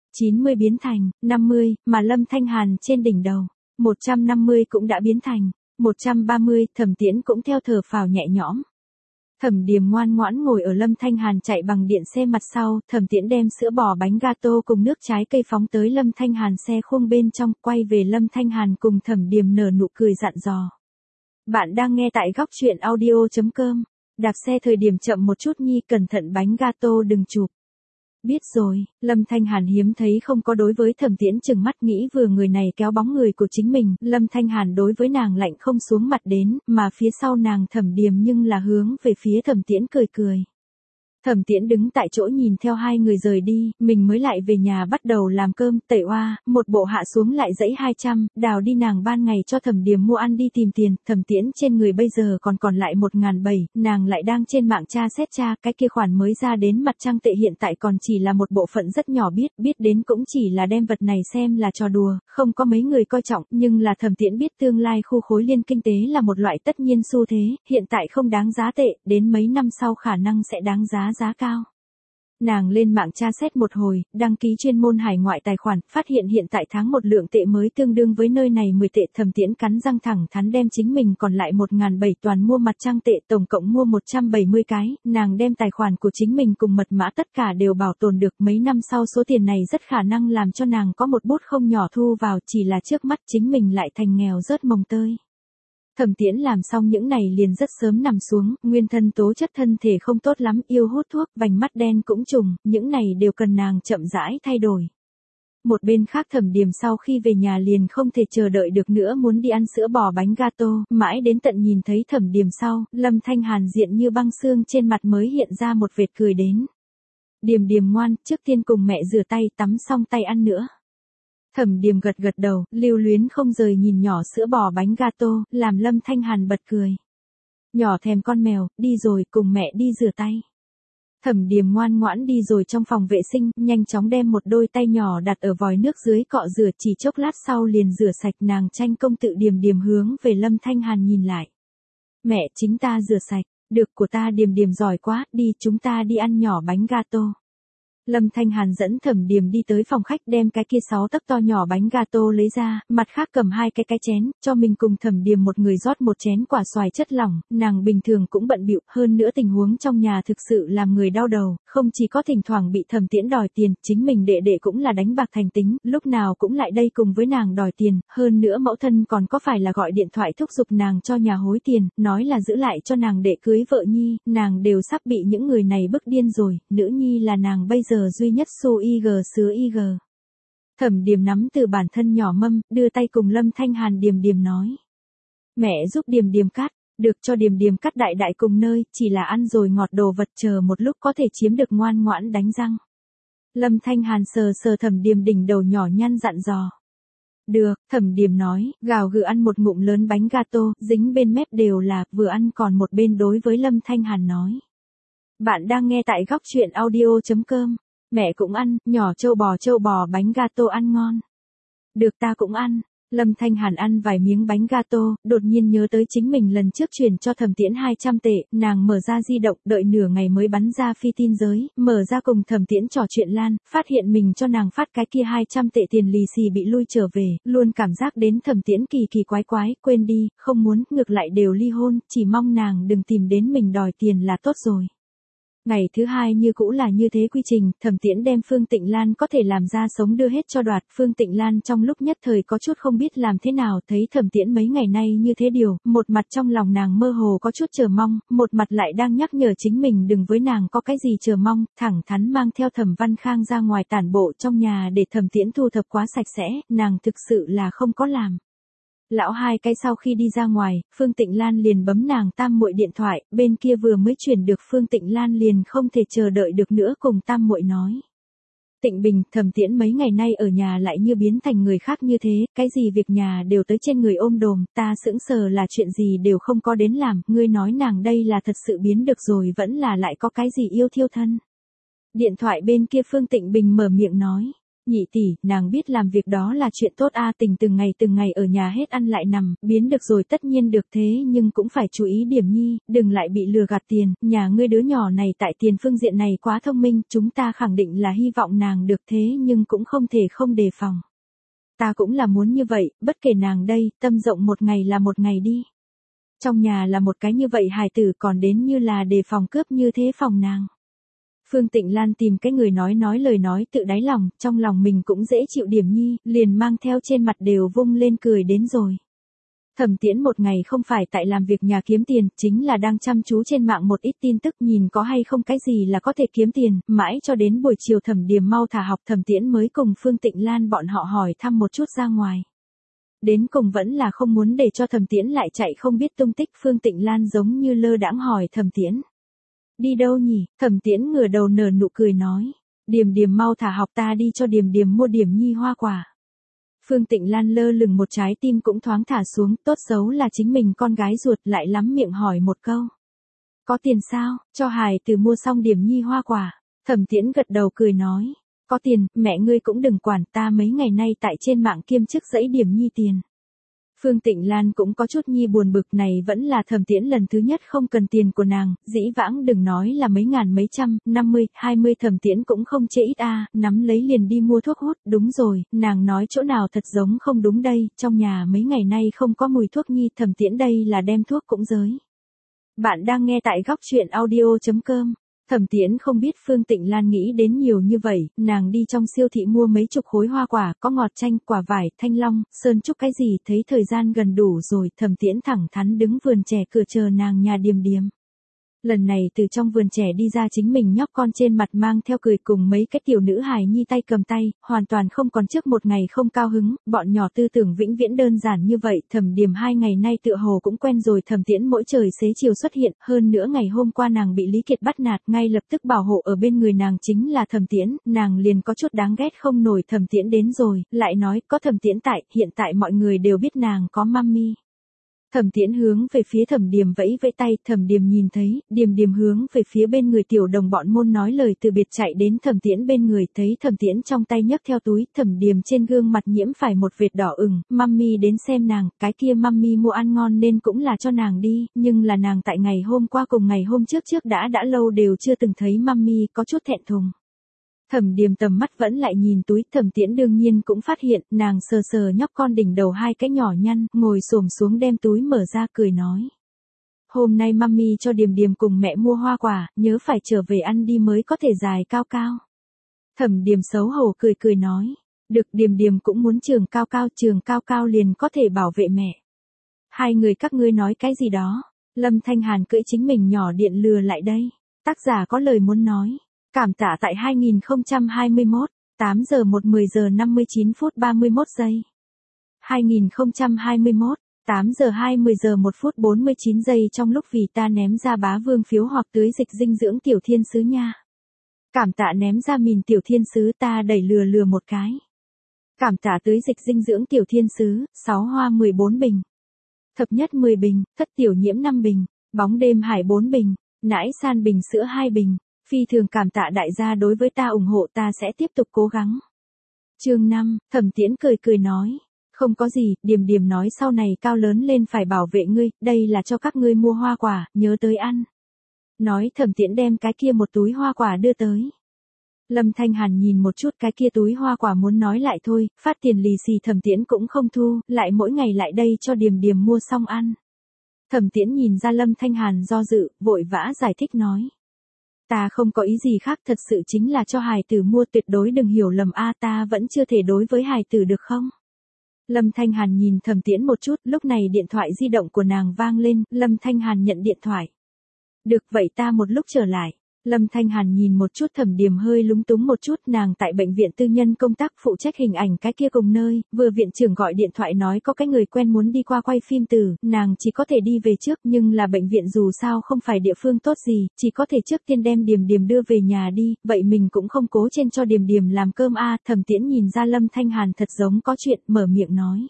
A: chín mươi biến thành năm mươi, mà Lâm Thanh Hàn trên đỉnh đầu, một trăm năm mươi cũng đã biến thành một trăm ba mươi, Thẩm Tiễn cũng theo thở phào nhẹ nhõm. Thẩm Điềm ngoan ngoãn ngồi ở Lâm Thanh Hàn chạy bằng điện xe mặt sau, Thẩm Tiễn đem sữa bò bánh gato cùng nước trái cây phóng tới Lâm Thanh Hàn xe khuông bên trong, quay về Lâm Thanh Hàn cùng Thẩm Điềm nở nụ cười dặn dò. Bạn đang nghe tại góc truyện audio.com. Đạp xe thời điểm chậm một chút nhi, cẩn thận bánh gato đừng chụp. Biết rồi, Lâm Thanh Hàn hiếm thấy không có đối với Thẩm Tiễn chừng mắt, nghĩ vừa người này kéo bóng người của chính mình, Lâm Thanh Hàn đối với nàng lạnh không xuống mặt đến, mà phía sau nàng Thẩm Điềm nhưng là hướng về phía Thẩm Tiễn cười cười. Thẩm Tiễn đứng tại chỗ nhìn theo hai người rời đi, mình mới lại về nhà bắt đầu làm cơm, tẩy oa, một bộ hạ xuống lại dãy hai trăm, đào đi nàng ban ngày cho Thẩm Điềm mua ăn đi tìm tiền, Thẩm Tiễn trên người bây giờ còn còn lại một ngàn bảy, nàng lại đang trên mạng tra xét tra, cái kia khoản mới ra đến mặt trăng tệ hiện tại còn chỉ là một bộ phận rất nhỏ, biết, biết đến cũng chỉ là đem vật này xem là trò đùa, không có mấy người coi trọng, nhưng là Thẩm Tiễn biết tương lai khu khối liên kinh tế là một loại tất nhiên xu thế, hiện tại không đáng giá tệ, đến mấy năm sau khả năng sẽ đáng giá giá cao. Nàng lên mạng tra xét một hồi, đăng ký chuyên môn hải ngoại tài khoản, phát hiện hiện tại tháng một lượng tệ mới tương đương với nơi này mười tệ. Thẩm Tiễn cắn răng thẳng thắn đem chính mình còn lại một ngàn bảy toàn mua mặt trăng tệ, tổng cộng mua một trăm bảy mươi cái, nàng đem tài khoản của chính mình cùng mật mã tất cả đều bảo tồn được, mấy năm sau số tiền này rất khả năng làm cho nàng có một bút không nhỏ thu vào, chỉ là trước mắt chính mình lại thành nghèo rớt mồng tơi. Thẩm Tiễn làm xong những này liền rất sớm nằm xuống, nguyên thân tố chất thân thể không tốt lắm, yêu hút thuốc, vành mắt đen cũng trùng, những này đều cần nàng chậm rãi thay đổi. Một bên khác Thẩm Điềm sau khi về nhà liền không thể chờ đợi được nữa, muốn đi ăn sữa bò bánh gato, mãi đến tận nhìn thấy Thẩm Điềm sau, Lâm Thanh Hàn diện như băng xương trên mặt mới hiện ra một vệt cười đến. Điềm Điềm ngoan, trước tiên cùng mẹ rửa tay, tắm xong tay ăn nữa. Thẩm Điềm gật gật đầu, lưu luyến không rời nhìn nhỏ sữa bò bánh gato, làm Lâm Thanh Hàn bật cười. Nhỏ thèm con mèo, đi rồi, cùng mẹ đi rửa tay. Thẩm Điềm ngoan ngoãn đi rồi trong phòng vệ sinh, nhanh chóng đem một đôi tay nhỏ đặt ở vòi nước dưới cọ rửa, chỉ chốc lát sau liền rửa sạch, nàng tranh công tự Điềm Điềm hướng về Lâm Thanh Hàn nhìn lại. Mẹ, chính ta rửa sạch, được của ta. Điềm Điềm giỏi quá, đi chúng ta đi ăn nhỏ bánh gato. Lâm Thanh Hàn dẫn Thẩm Điềm đi tới phòng khách, đem cái kia sáu tấc to nhỏ bánh gato lấy ra, mặt khác cầm hai cái cái chén, cho mình cùng Thẩm Điềm một người rót một chén quả xoài chất lỏng, nàng bình thường cũng bận bịu, hơn nữa tình huống trong nhà thực sự làm người đau đầu, không chỉ có thỉnh thoảng bị Thẩm Tiễn đòi tiền, chính mình đệ đệ cũng là đánh bạc thành tính, lúc nào cũng lại đây cùng với nàng đòi tiền, hơn nữa mẫu thân còn có phải là gọi điện thoại thúc giục nàng cho nhà hối tiền, nói là giữ lại cho nàng đệ cưới vợ nhi, nàng đều sắp bị những người này bức điên rồi, nữ nhi là nàng bây giờ duy nhất su ig sứa ig. Thẩm Điềm nắm từ bản thân nhỏ mâm, đưa tay cùng Lâm Thanh Hàn. Điềm Điềm nói. Mẹ giúp Điềm Điềm cắt, được, cho Điềm Điềm cắt đại đại cùng nơi, chỉ là ăn rồi ngọt đồ vật chờ một lúc có thể chiếm được, ngoan ngoãn đánh răng. Lâm Thanh Hàn sờ sờ Thẩm Điềm đỉnh đầu nhỏ nhăn dặn dò. Được, Thẩm Điềm nói, gào gừ ăn một ngụm lớn bánh gato, dính bên mép đều là, vừa ăn còn một bên đối với Lâm Thanh Hàn nói. Bạn đang nghe tại góc truyện audio.com. Mẹ cũng ăn, nhỏ trâu bò trâu bò bánh gato ăn ngon. Được, ta cũng ăn. Lâm Thanh Hàn ăn vài miếng bánh gato, đột nhiên nhớ tới chính mình lần trước chuyển cho Thẩm Tiễn hai trăm tệ, nàng mở ra di động, đợi nửa ngày mới bắn ra phi tin giới, mở ra cùng Thẩm Tiễn trò chuyện lan, phát hiện mình cho nàng phát cái kia hai trăm tệ tiền lì xì bị lui trở về, luôn cảm giác đến Thẩm Tiễn kỳ kỳ quái quái, quên đi, không muốn, ngược lại đều ly hôn, chỉ mong nàng đừng tìm đến mình đòi tiền là tốt rồi. Ngày thứ hai như cũ là như thế quy trình, Thẩm Tiễn đem Phương Tịnh Lan có thể làm ra sống đưa hết cho đoạt. Phương Tịnh Lan trong lúc nhất thời có chút không biết làm thế nào, thấy Thẩm Tiễn mấy ngày nay như thế điều, một mặt trong lòng nàng mơ hồ có chút chờ mong, một mặt lại đang nhắc nhở chính mình đừng với nàng có cái gì chờ mong, thẳng thắn mang theo Thẩm Văn Khang ra ngoài tản bộ trong nhà để Thẩm Tiễn thu thập quá sạch sẽ, nàng thực sự là không có làm. Lão hai cái sau khi đi ra ngoài, Phương Tịnh Lan liền bấm nàng tam muội điện thoại, bên kia vừa mới chuyển được, Phương Tịnh Lan liền không thể chờ đợi được nữa cùng tam muội nói. Tịnh Bình, Thẩm Tiễn mấy ngày nay ở nhà lại như biến thành người khác như thế, cái gì việc nhà đều tới trên người ôm đồm, ta sững sờ là chuyện gì đều không có đến làm, ngươi nói nàng đây là thật sự biến được rồi vẫn là lại có cái gì yêu thiêu thân. Điện thoại bên kia Phương Tịnh Bình mở miệng nói. nhị tỷ, nàng biết làm việc đó là chuyện tốt a, Tình từng ngày từng ngày ở nhà hết ăn lại nằm, biến được rồi tất nhiên được thế nhưng cũng phải chú ý điểm nhi, đừng lại bị lừa gạt tiền, nhà ngươi đứa nhỏ này tại tiền phương diện này quá thông minh, chúng ta khẳng định là hy vọng nàng được thế nhưng cũng không thể không đề phòng. Ta cũng là muốn như vậy, bất kể nàng đây, tâm rộng một ngày là một ngày đi. Trong nhà là một cái như vậy hài tử còn đến như là đề phòng cướp như thế phòng nàng. Phương Tịnh Lan tìm cái người nói nói lời nói tự đáy lòng, trong lòng mình cũng dễ chịu điểm nhi, liền mang theo trên mặt đều vung lên cười đến rồi. Thẩm Tiễn một ngày không phải tại làm việc nhà kiếm tiền, chính là đang chăm chú trên mạng một ít tin tức nhìn có hay không cái gì là có thể kiếm tiền, mãi cho đến buổi chiều Thẩm Điềm mau thả học Thẩm Tiễn mới cùng Phương Tịnh Lan bọn họ hỏi thăm một chút ra ngoài. Đến cùng vẫn là không muốn để cho Thẩm Tiễn lại chạy không biết tung tích, Phương Tịnh Lan giống như lơ đãng hỏi Thẩm Tiễn. Đi đâu nhỉ? Thẩm Tiễn ngửa đầu nở nụ cười nói. Điềm Điềm mau thả học ta đi cho Điềm Điềm mua điểm nhi hoa quả. Phương Tịnh Lan lơ lửng một trái tim cũng thoáng thả xuống, tốt xấu là chính mình con gái ruột lại lắm miệng hỏi một câu. Có tiền sao, cho hài từ mua xong điểm nhi hoa quả. Thẩm Tiễn gật đầu cười nói. Có tiền, mẹ ngươi cũng đừng quản, ta mấy ngày nay tại trên mạng kiêm chức dãy điểm nhi tiền. Phương Tịnh Lan cũng có chút nhi buồn bực, này vẫn là Thẩm Tiễn lần thứ nhất không cần tiền của nàng, dĩ vãng đừng nói là mấy ngàn mấy trăm, năm mươi, hai mươi Thẩm Tiễn cũng không chê ít a, nắm lấy liền đi mua thuốc hút, đúng rồi, nàng nói chỗ nào thật giống không đúng đây, trong nhà mấy ngày nay không có mùi thuốc nhi, Thẩm Tiễn đây là đem thuốc cũng giới. Bạn đang nghe tại góc truyện audio chấm com. Thẩm Tiễn không biết Phương Tịnh Lan nghĩ đến nhiều như vậy, nàng đi trong siêu thị mua mấy chục khối hoa quả, có ngọt chanh, quả vải, thanh long, sơn trúc cái gì, thấy thời gian gần đủ rồi, Thẩm Tiễn thẳng thắn đứng vườn trẻ cửa chờ nàng nhà Điềm Điềm. Lần này từ trong vườn trẻ đi ra chính mình nhóc con trên mặt mang theo cười cùng mấy cái tiểu nữ hài nhi tay cầm tay, hoàn toàn không còn trước một ngày không cao hứng, bọn nhỏ tư tưởng vĩnh viễn đơn giản như vậy, Thẩm Điềm hai ngày nay tựa hồ cũng quen rồi, Thẩm Tiễn mỗi trời xế chiều xuất hiện, hơn nữa ngày hôm qua nàng bị Lý Kiệt bắt nạt, ngay lập tức bảo hộ ở bên người nàng chính là Thẩm Tiễn, nàng liền có chút đáng ghét không nổi, Thẩm Tiễn đến rồi, lại nói, có Thẩm Tiễn tại, hiện tại mọi người đều biết nàng có mami. Thẩm Tiễn hướng về phía Thẩm Điềm vẫy vẫy tay, Thẩm Điềm nhìn thấy, Điềm Điềm hướng về phía bên người tiểu đồng bọn môn nói lời từ biệt chạy đến Thẩm Tiễn bên người, thấy Thẩm Tiễn trong tay nhấc theo túi, Thẩm Điềm trên gương mặt nhiễm phải một vệt đỏ ửng, mami đến xem nàng, cái kia mami mua ăn ngon nên cũng là cho nàng đi, nhưng là nàng tại ngày hôm qua cùng ngày hôm trước trước đã đã lâu đều chưa từng thấy mami, có chút thẹn thùng. Thẩm Điềm tầm mắt vẫn lại nhìn túi, Thẩm Tiễn đương nhiên cũng phát hiện, nàng sờ sờ nhóc con đỉnh đầu hai cái nhỏ nhăn, ngồi xổm xuống đem túi mở ra cười nói. Hôm nay mami cho Điềm Điềm cùng mẹ mua hoa quả, nhớ phải trở về ăn đi mới có thể dài cao cao. Thẩm Điềm xấu hổ cười cười nói. Được, Điềm Điềm cũng muốn trường cao cao, trường cao cao liền có thể bảo vệ mẹ. Hai người các ngươi nói cái gì đó? Lâm Thanh Hàn cưỡi chính mình nhỏ điện lừa lại đây. Tác giả có lời muốn nói. Cảm tạ tại hai nghìn không trăm hai mươi mốt, tám giờ một mười giờ năm mươi chín phút ba mươi mốt giây. hai nghìn không trăm hai mươi mốt, tám giờ hai mươi giờ một phút bốn mươi chín giây trong lúc vì ta ném ra bá vương phiếu hoặc tưới dịch dinh dưỡng tiểu thiên sứ nha. Cảm tạ ném ra mìn tiểu thiên sứ ta đẩy lừa lừa một cái. Cảm tạ tưới dịch dinh dưỡng tiểu thiên sứ, sáu hoa mười bốn bình. Thập nhất mười bình, thất tiểu nhiễm năm bình, bóng đêm hải bốn bình, nãi san bình sữa hai bình. Phi thường cảm tạ đại gia đối với ta ủng hộ, ta sẽ tiếp tục cố gắng. Chương năm, Thẩm Tiễn cười cười nói. Không có gì, Điềm Điềm nói sau này cao lớn lên phải bảo vệ ngươi, đây là cho các ngươi mua hoa quả, nhớ tới ăn. Nói Thẩm Tiễn đem cái kia một túi hoa quả đưa tới. Lâm Thanh Hàn nhìn một chút cái kia túi hoa quả muốn nói lại thôi, phát tiền lì xì Thẩm Tiễn cũng không thu, lại mỗi ngày lại đây cho Điềm Điềm mua xong ăn. Thẩm Tiễn nhìn ra Lâm Thanh Hàn do dự, vội vã giải thích nói. Ta không có ý gì khác, thật sự chính là cho hài tử mua, tuyệt đối đừng hiểu lầm a, ta vẫn chưa thể đối với hài tử được không? Lâm Thanh Hàn nhìn Thẩm Tiễn một chút, lúc này điện thoại di động của nàng vang lên, Lâm Thanh Hàn nhận điện thoại. Được vậy ta một lúc trở lại. Lâm Thanh Hàn nhìn một chút Thẩm Điềm hơi lúng túng một chút, nàng tại bệnh viện tư nhân công tác phụ trách hình ảnh cái kia cùng nơi, vừa viện trưởng gọi điện thoại nói có cái người quen muốn đi qua quay phim từ, nàng chỉ có thể đi về trước, nhưng là bệnh viện dù sao không phải địa phương tốt gì, chỉ có thể trước tiên đem Điềm Điềm đưa về nhà đi, vậy mình cũng không cố trên cho Điềm Điềm làm cơm a. Thẩm Tiễn nhìn ra Lâm Thanh Hàn thật giống có chuyện, mở miệng nói.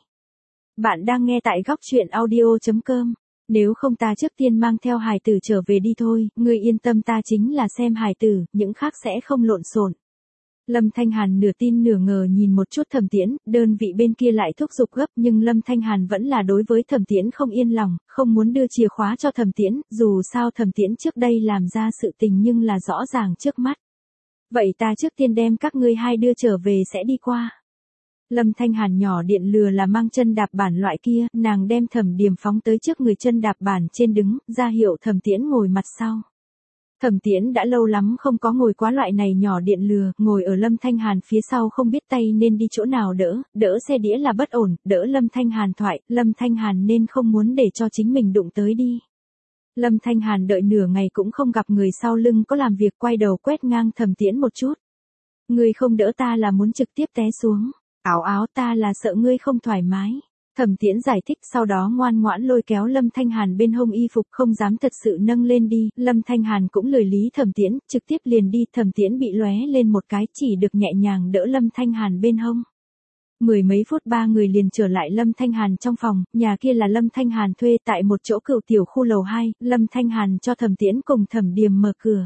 A: Bạn đang nghe tại góc truyện audio chấm com. Nếu không ta trước tiên mang theo hài tử trở về đi thôi, ngươi yên tâm ta chính là xem hài tử, những khác sẽ không lộn xộn. Lâm Thanh Hàn nửa tin nửa ngờ nhìn một chút Thẩm Tiễn, đơn vị bên kia lại thúc giục gấp nhưng Lâm Thanh Hàn vẫn là đối với Thẩm Tiễn không yên lòng, không muốn đưa chìa khóa cho Thẩm Tiễn, dù sao Thẩm Tiễn trước đây làm ra sự tình nhưng là rõ ràng trước mắt. Vậy ta trước tiên đem các ngươi hai đưa trở về sẽ đi qua. Lâm Thanh Hàn nhỏ điện lừa là mang chân đạp bản loại kia, nàng đem Thẩm Điềm phóng tới trước người chân đạp bản trên đứng, ra hiệu Thẩm Tiễn ngồi mặt sau. Thẩm Tiễn đã lâu lắm không có ngồi quá loại này nhỏ điện lừa, ngồi ở Lâm Thanh Hàn phía sau không biết tay nên đi chỗ nào đỡ, đỡ xe đĩa là bất ổn, đỡ Lâm Thanh Hàn thoại, Lâm Thanh Hàn nên không muốn để cho chính mình đụng tới đi. Lâm Thanh Hàn đợi nửa ngày cũng không gặp người sau lưng có làm việc, quay đầu quét ngang Thẩm Tiễn một chút. Ngươi không đỡ ta là muốn trực tiếp té xuống. Áo áo ta là sợ ngươi không thoải mái. Thẩm Tiễn giải thích, sau đó ngoan ngoãn lôi kéo Lâm Thanh Hàn bên hông y phục không dám thật sự nâng lên đi, Lâm Thanh Hàn cũng lười lý Thẩm Tiễn, trực tiếp liền đi, Thẩm Tiễn bị lóe lên một cái, chỉ được nhẹ nhàng đỡ Lâm Thanh Hàn bên hông. Mười mấy phút ba người liền trở lại Lâm Thanh Hàn trong phòng, nhà kia là Lâm Thanh Hàn thuê tại một chỗ cựu tiểu khu lầu hai, Lâm Thanh Hàn cho Thẩm Tiễn cùng Thẩm Điềm mở cửa.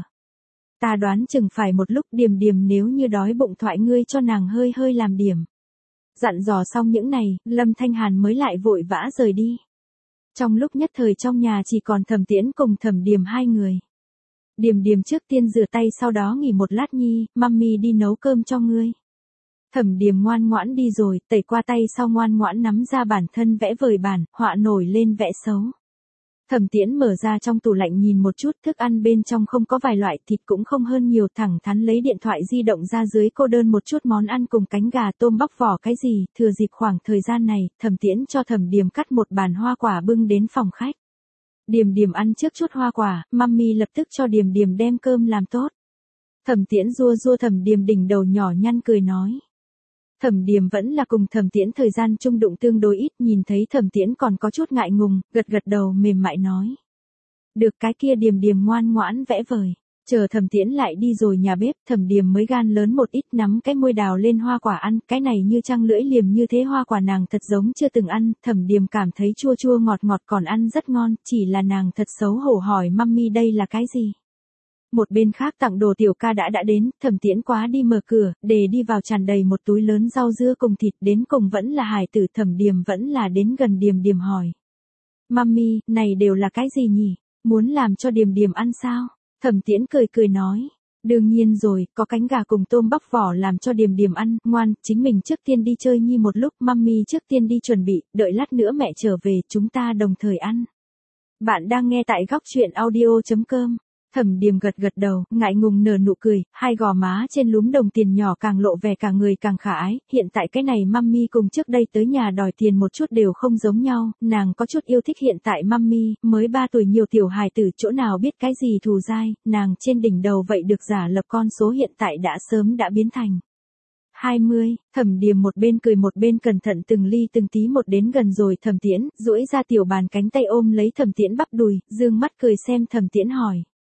A: Ta đoán chừng phải một lúc, Điềm Điềm nếu như đói bụng thoại ngươi cho nàng hơi hơi làm điểm. Dặn dò xong những này, Lâm Thanh Hàn mới lại vội vã rời đi. Trong lúc nhất thời trong nhà chỉ còn Thẩm Tiễn cùng Thẩm Điềm hai người. Điềm Điềm trước tiên rửa tay sau đó nghỉ một lát nhi, mami đi nấu cơm cho ngươi. Thẩm Điềm ngoan ngoãn đi rồi, tẩy qua tay sau ngoan ngoãn nắm ra bản thân vẽ vời bản, họa nổi lên vẽ xấu. Thẩm Tiễn mở ra trong tủ lạnh nhìn một chút, thức ăn bên trong không có vài loại, thịt cũng không hơn nhiều, thẳng thắn lấy điện thoại di động ra dưới cô đơn một chút món ăn cùng cánh gà tôm bóc vỏ cái gì, thừa dịp khoảng thời gian này, Thẩm Tiễn cho Thẩm Điềm cắt một bàn hoa quả bưng đến phòng khách. Điềm Điềm ăn trước chút hoa quả, mami lập tức cho Điềm Điềm đem cơm làm tốt. Thẩm Tiễn rua rua Thẩm Điềm đỉnh đầu nhỏ nhăn cười nói. Thẩm Điềm vẫn là cùng Thẩm Tiễn thời gian chung đụng tương đối ít, nhìn thấy Thẩm Tiễn còn có chút ngại ngùng, gật gật đầu mềm mại nói. Được, cái kia Điềm Điềm ngoan ngoãn vẽ vời. Chờ Thẩm Tiễn lại đi rồi nhà bếp, Thẩm Điềm mới gan lớn một ít nắm cái môi đào lên hoa quả ăn, cái này như trăng lưỡi liềm như thế hoa quả nàng thật giống chưa từng ăn, Thẩm Điềm cảm thấy chua chua ngọt ngọt còn ăn rất ngon, chỉ là nàng thật xấu hổ hỏi mami đây là cái gì. Một bên khác tặng đồ tiểu ca đã đã đến, Thẩm Tiễn quá đi mở cửa, để đi vào tràn đầy một túi lớn rau dưa cùng thịt, đến cùng vẫn là hài tử. Thẩm Điềm vẫn là đến gần Điềm Điềm hỏi. Mami, này đều là cái gì nhỉ? Muốn làm cho Điềm Điềm ăn sao? Thẩm Tiễn cười cười nói. Đương nhiên rồi, có cánh gà cùng tôm bóc vỏ làm cho Điềm Điềm ăn, ngoan, chính mình trước tiên đi chơi nhi một lúc, mami trước tiên đi chuẩn bị, đợi lát nữa mẹ trở về, chúng ta đồng thời ăn. Bạn đang nghe tại góc truyện audio chấm com. Thẩm Điềm gật gật đầu, ngại ngùng nở nụ cười, hai gò má trên lúm đồng tiền nhỏ càng lộ vẻ cả người càng khả ái, hiện tại cái này mami cùng trước đây tới nhà đòi tiền một chút đều không giống nhau, nàng có chút yêu thích hiện tại mami, mới ba tuổi nhiều tiểu hài tử chỗ nào biết cái gì thù dai, nàng trên đỉnh đầu vậy được giả lập con số hiện tại đã sớm đã biến thành. hai mươi, Thẩm Điềm một bên cười một bên cẩn thận từng ly từng tí một đến gần rồi Thẩm Tiễn, duỗi ra tiểu bàn cánh tay ôm lấy Thẩm Tiễn bắp đùi, dương mắt cười xem Thẩm Tiễn hỏi.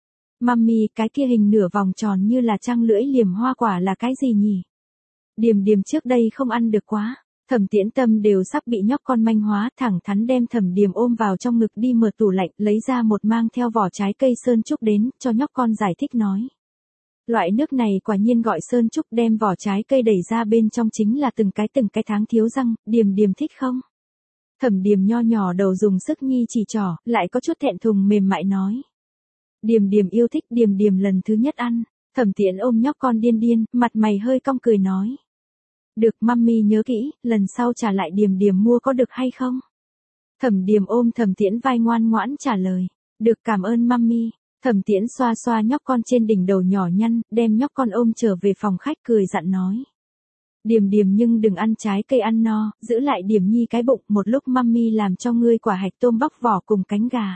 A: Mami, cái kia hình nửa vòng tròn như là trăng lưỡi liềm hoa quả là cái gì nhỉ? Điềm Điềm trước đây không ăn được quá. Thẩm Tiễn tâm đều sắp bị nhóc con manh hóa, thẳng thắn đem Thẩm Điềm ôm vào trong ngực đi mở tủ lạnh, lấy ra một mang theo vỏ trái cây sơn trúc đến, cho nhóc con giải thích nói. Loại nước này quả nhiên gọi sơn trúc, đem vỏ trái cây đẩy ra bên trong chính là từng cái từng cái tháng thiếu răng, Điềm Điềm thích không? Thẩm Điềm nho nhỏ đầu dùng sức nhi chỉ trỏ, lại có chút thẹn thùng mềm mại nói. Điềm Điềm yêu thích, Điềm Điềm lần thứ nhất ăn. Thẩm Tiễn ôm nhóc con điên điên, mặt mày hơi cong cười nói. Được, mami nhớ kỹ, lần sau trả lại Điềm Điềm mua có được hay không? Thẩm Điềm ôm Thẩm Tiễn vai ngoan ngoãn trả lời. Được, cảm ơn mami. Thẩm Tiễn xoa xoa nhóc con trên đỉnh đầu nhỏ nhăn, đem nhóc con ôm trở về phòng khách cười dặn nói. Điềm Điềm nhưng đừng ăn trái cây ăn no, giữ lại Điềm nhi cái bụng, một lúc mami làm cho ngươi quả hạch tôm bóc vỏ cùng cánh gà.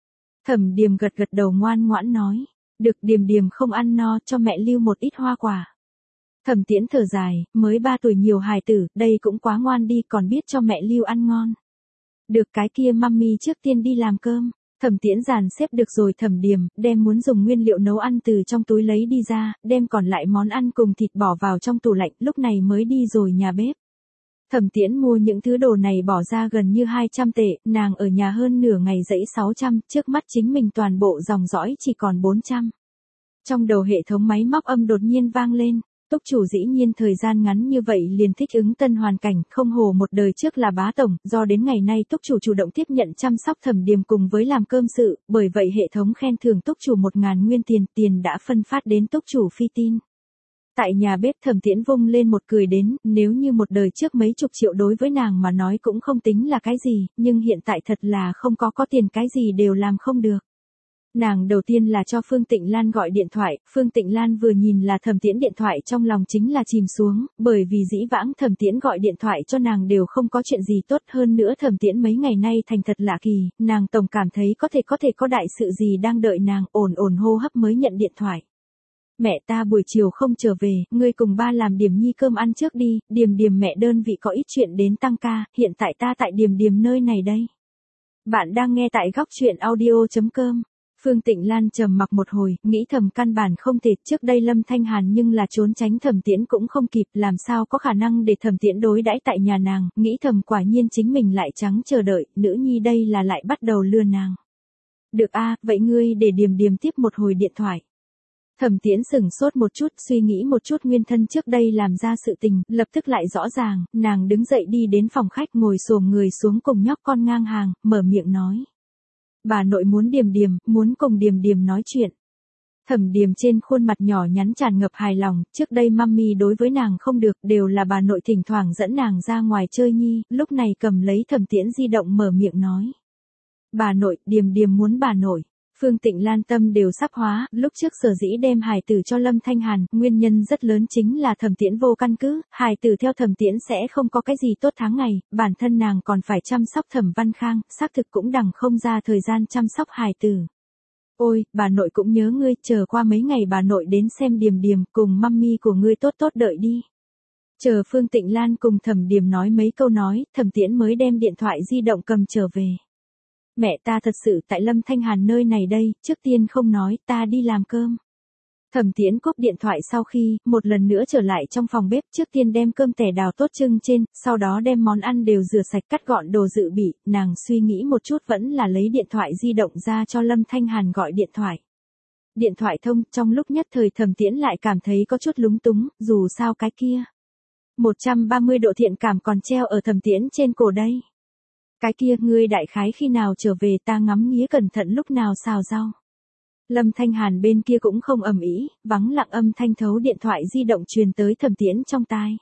A: Thẩm Điềm gật gật đầu ngoan ngoãn nói. Được, Điềm Điềm không ăn no, cho mẹ lưu một ít hoa quả. Thẩm Tiễn thở dài, mới ba tuổi nhiều hài tử, đây cũng quá ngoan đi, còn biết cho mẹ lưu ăn ngon. Được, cái kia mami trước tiên đi làm cơm. Thẩm Tiễn dàn xếp được rồi Thẩm Điềm, đem muốn dùng nguyên liệu nấu ăn từ trong túi lấy đi ra, đem còn lại món ăn cùng thịt bỏ vào trong tủ lạnh, lúc này mới đi rồi nhà bếp. Thẩm Tiễn mua những thứ đồ này bỏ ra gần như hai trăm tệ, nàng ở nhà hơn nửa ngày dãy sáu trăm, trước mắt chính mình toàn bộ dòng dõi chỉ còn bốn trăm. Trong đầu hệ thống máy móc âm đột nhiên vang lên. Túc chủ dĩ nhiên thời gian ngắn như vậy liền thích ứng tân hoàn cảnh, không hồ một đời trước là bá tổng, do đến ngày nay Túc chủ chủ động tiếp nhận chăm sóc Thẩm Điềm cùng với làm cơm sự, bởi vậy hệ thống khen thưởng Túc chủ một ngàn nguyên tiền, tiền đã phân phát đến Túc chủ phi tin. Tại nhà bếp Thẩm Tiễn vung lên một cười đến, nếu như một đời trước mấy chục triệu đối với nàng mà nói cũng không tính là cái gì, nhưng hiện tại thật là không có có tiền cái gì đều làm không được. Nàng đầu tiên là cho Phương Tịnh Lan gọi điện thoại, Phương Tịnh Lan vừa nhìn là Thẩm Tiễn điện thoại trong lòng chính là chìm xuống, bởi vì dĩ vãng Thẩm Tiễn gọi điện thoại cho nàng đều không có chuyện gì tốt hơn nữa Thẩm Tiễn mấy ngày nay thành thật lạ kỳ, nàng tổng cảm thấy có thể có thể có đại sự gì đang đợi nàng, ổn ổn hô hấp mới nhận điện thoại. Mẹ ta buổi chiều không trở về, ngươi cùng ba làm Điềm Nhi cơm ăn trước đi, Điềm Điềm mẹ đơn vị có ít chuyện đến tăng ca, hiện tại ta tại Điềm Điềm nơi này đây. Bạn đang nghe tại góc truyện audio chấm com. Phương Tịnh Lan trầm mặc một hồi, nghĩ thầm căn bản không thể, trước đây Lâm Thanh Hàn nhưng là trốn tránh Thẩm Tiễn cũng không kịp, làm sao có khả năng để Thẩm Tiễn đối đãi tại nhà nàng, nghĩ thầm quả nhiên chính mình lại trắng chờ đợi, nữ nhi đây là lại bắt đầu lừa nàng. Được a, vậy ngươi để Điềm Điềm tiếp một hồi điện thoại. Thẩm Tiễn sững sốt một chút, suy nghĩ một chút nguyên thân trước đây làm ra sự tình, lập tức lại rõ ràng, nàng đứng dậy đi đến phòng khách ngồi xổm người xuống cùng nhóc con ngang hàng, mở miệng nói. Bà nội muốn Điềm Điềm, muốn cùng Điềm Điềm nói chuyện. Thẩm Điềm trên khuôn mặt nhỏ nhắn tràn ngập hài lòng, trước đây mummy đối với nàng không được, đều là bà nội thỉnh thoảng dẫn nàng ra ngoài chơi nhi, lúc này cầm lấy Thẩm Tiễn di động mở miệng nói. Bà nội, Điềm Điềm muốn bà nội. Phương Tịnh Lan tâm đều sắp hóa, lúc trước sở dĩ đem hài tử cho Lâm Thanh Hàn, nguyên nhân rất lớn chính là Thẩm Tiễn vô căn cứ, hài tử theo Thẩm Tiễn sẽ không có cái gì tốt tháng ngày, bản thân nàng còn phải chăm sóc Thẩm Văn Khang, xác thực cũng đằng không ra thời gian chăm sóc hài tử. Ôi, bà nội cũng nhớ ngươi, chờ qua mấy ngày bà nội đến xem Điềm Điềm, cùng mummy của ngươi tốt tốt đợi đi. Chờ Phương Tịnh Lan cùng Thẩm Điềm nói mấy câu nói, Thẩm Tiễn mới đem điện thoại di động cầm trở về. Mẹ ta thật sự tại Lâm Thanh Hàn nơi này đây, trước tiên không nói, ta đi làm cơm. Thẩm Tiễn cúp điện thoại sau khi, một lần nữa trở lại trong phòng bếp, trước tiên đem cơm tẻ đào tốt trưng trên, sau đó đem món ăn đều rửa sạch cắt gọn đồ dự bị, nàng suy nghĩ một chút vẫn là lấy điện thoại di động ra cho Lâm Thanh Hàn gọi điện thoại. Điện thoại thông, trong lúc nhất thời Thẩm Tiễn lại cảm thấy có chút lúng túng, dù sao cái kia. một trăm ba mươi độ thiện cảm còn treo ở Thẩm Tiễn trên cổ đây. Cái kia, ngươi đại khái khi nào trở về ta ngắm nghía cẩn thận lúc nào xào rau. Lâm Thanh Hàn bên kia cũng không ầm ĩ, vắng lặng âm thanh thấu điện thoại di động truyền tới Thẩm Tiễn trong tai.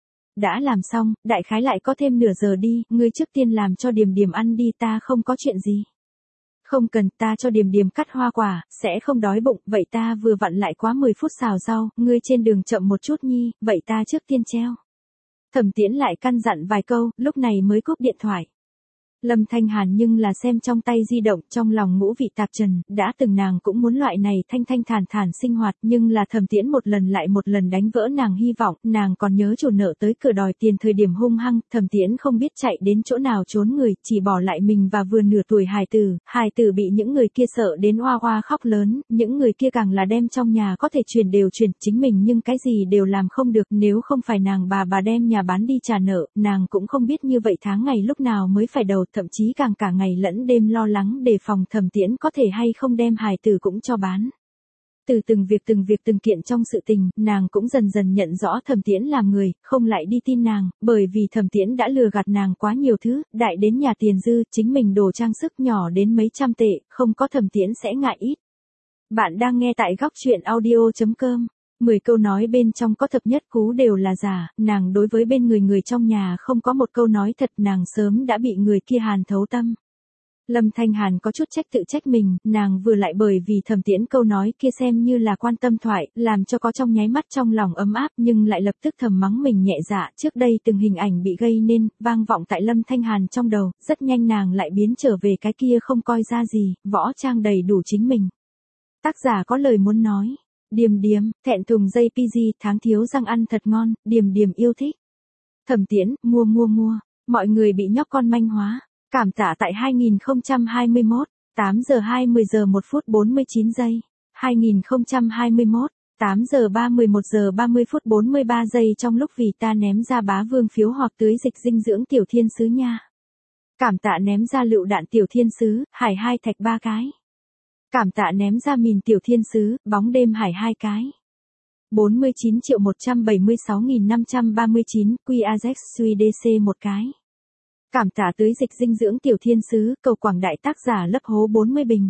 A: Đã làm xong, đại khái lại có thêm nửa giờ đi, ngươi trước tiên làm cho Điềm Điềm ăn đi, ta không có chuyện gì. Không cần, ta cho Điềm Điềm cắt hoa quả, sẽ không đói bụng, vậy ta vừa vặn lại quá mười phút xào rau, ngươi trên đường chậm một chút nhi, vậy ta trước tiên treo. Thẩm Tiễn lại căn dặn vài câu, lúc này mới cúp điện thoại. Lâm Thanh Hàn nhưng là xem trong tay di động, trong lòng ngũ vị tạp trần, đã từng nàng cũng muốn loại này thanh thanh thản thản sinh hoạt, nhưng là Thẩm Tiễn một lần lại một lần đánh vỡ nàng hy vọng, nàng còn nhớ chủ nợ tới cửa đòi tiền thời điểm hung hăng, Thẩm Tiễn không biết chạy đến chỗ nào trốn người, chỉ bỏ lại mình và vừa nửa tuổi hài tử, hài tử bị những người kia sợ đến oa oa khóc lớn, những người kia càng là đem trong nhà có thể truyền đều truyền, chính mình nhưng cái gì đều làm không được, nếu không phải nàng bà bà đem nhà bán đi trả nợ, nàng cũng không biết như vậy tháng ngày lúc nào mới phải đầu, thậm chí càng cả ngày lẫn đêm lo lắng đề phòng Thẩm Tiễn có thể hay không đem hài tử cũng cho bán. Từ từng việc từng việc từng kiện trong sự tình, nàng cũng dần dần nhận rõ Thẩm Tiễn làm người, không lại đi tin nàng, bởi vì Thẩm Tiễn đã lừa gạt nàng quá nhiều thứ, đại đến nhà tiền dư, chính mình đồ trang sức nhỏ đến mấy trăm tệ, không có Thẩm Tiễn sẽ ngại ít. Bạn đang nghe tại góc truyện audio chấm com. Mười câu nói bên trong có thập nhất cú đều là giả, nàng đối với bên người người trong nhà không có một câu nói thật, nàng sớm đã bị người kia hàn thấu tâm. Lâm Thanh Hàn có chút trách tự trách mình, nàng vừa lại bởi vì Thẩm Tiễn câu nói kia xem như là quan tâm thoại, làm cho có trong nháy mắt trong lòng ấm áp nhưng lại lập tức thầm mắng mình nhẹ dạ, trước đây từng hình ảnh bị gây nên, vang vọng tại Lâm Thanh Hàn trong đầu, rất nhanh nàng lại biến trở về cái kia không coi ra gì, võ trang đầy đủ chính mình. Tác giả có lời muốn nói. Điềm Điềm, thẹn thùng dây pi gi, tháng thiếu răng ăn thật ngon, Điềm Điềm yêu thích. Thẩm Tiễn, mua mua mua, mọi người bị nhóc con manh hóa, cảm tạ tại hai nghìn không trăm hai mươi mốt, tám giờ hai mươi giờ một phút bốn mươi chín giây, hai nghìn không trăm hai mươi mốt, tám giờ ba mươi mốt giờ ba mươi phút bốn mươi ba giây trong lúc vì ta ném ra bá vương phiếu hoặc tưới dịch dinh dưỡng tiểu thiên sứ nha. Cảm tạ ném ra lựu đạn tiểu thiên sứ, hải hai thạch ba cái. Cảm tạ ném ra mìn tiểu thiên sứ, bóng đêm hải hai cái. bốn mươi chín triệu một trăm bảy mươi sáu nghìn năm trăm ba mươi chín, Quy a dét suy đê xê một cái. Cảm tạ tưới dịch dinh dưỡng Tiểu Thiên Sứ, cầu Quảng Đại tác giả lấp hố bốn mươi bình.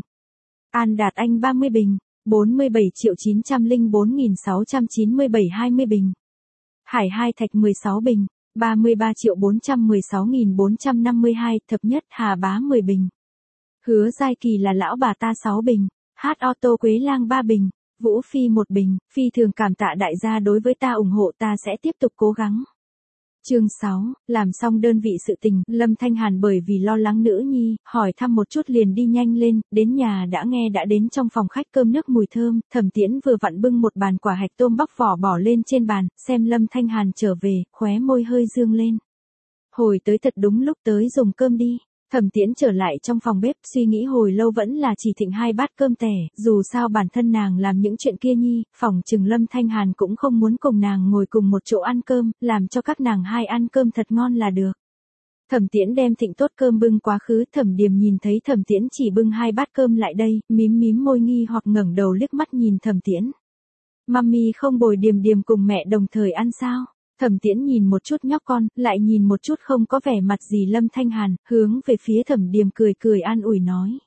A: An Đạt Anh ba mươi bình, bốn mươi bảy triệu chín trăm lẻ bốn nghìn sáu trăm chín mươi bảy hai mươi bình. Hải Hai Thạch mười sáu bình, ba mươi ba triệu bốn trăm mười sáu nghìn bốn trăm năm mươi hai, Thập Nhất Hà Bá mười bình. Hứa Giai Kỳ là lão bà ta sáu bình, Hát Auto Quế Lang ba bình, Vũ Phi một bình, phi thường cảm tạ đại gia đối với ta ủng hộ, ta sẽ tiếp tục cố gắng. Chương sáu, làm xong đơn vị sự tình, Lâm Thanh Hàn bởi vì lo lắng nữ nhi, hỏi thăm một chút liền đi nhanh lên, đến nhà đã nghe đã đến trong phòng khách cơm nước mùi thơm, Thẩm Tiễn vừa vặn bưng một bàn quả hạch tôm bóc vỏ bỏ lên trên bàn, xem Lâm Thanh Hàn trở về, khóe môi hơi dương lên. Hồi tới thật đúng lúc tới dùng cơm đi. Thẩm Tiễn trở lại trong phòng bếp, suy nghĩ hồi lâu vẫn là chỉ thịnh hai bát cơm tẻ, dù sao bản thân nàng làm những chuyện kia nhi, phòng trừng Lâm Thanh Hàn cũng không muốn cùng nàng ngồi cùng một chỗ ăn cơm, làm cho các nàng hai ăn cơm thật ngon là được. Thẩm Tiễn đem thịnh tốt cơm bưng quá khứ, Thẩm Điềm nhìn thấy Thẩm Tiễn chỉ bưng hai bát cơm lại đây, mím mím môi nghi hoặc ngẩng đầu liếc mắt nhìn Thẩm Tiễn. Mami không bồi Điềm Điềm cùng mẹ đồng thời ăn sao? Thẩm Tiễn nhìn một chút nhóc con, lại nhìn một chút không có vẻ mặt gì Lâm Thanh Hàn, hướng về phía Thẩm Điềm cười cười an ủi nói.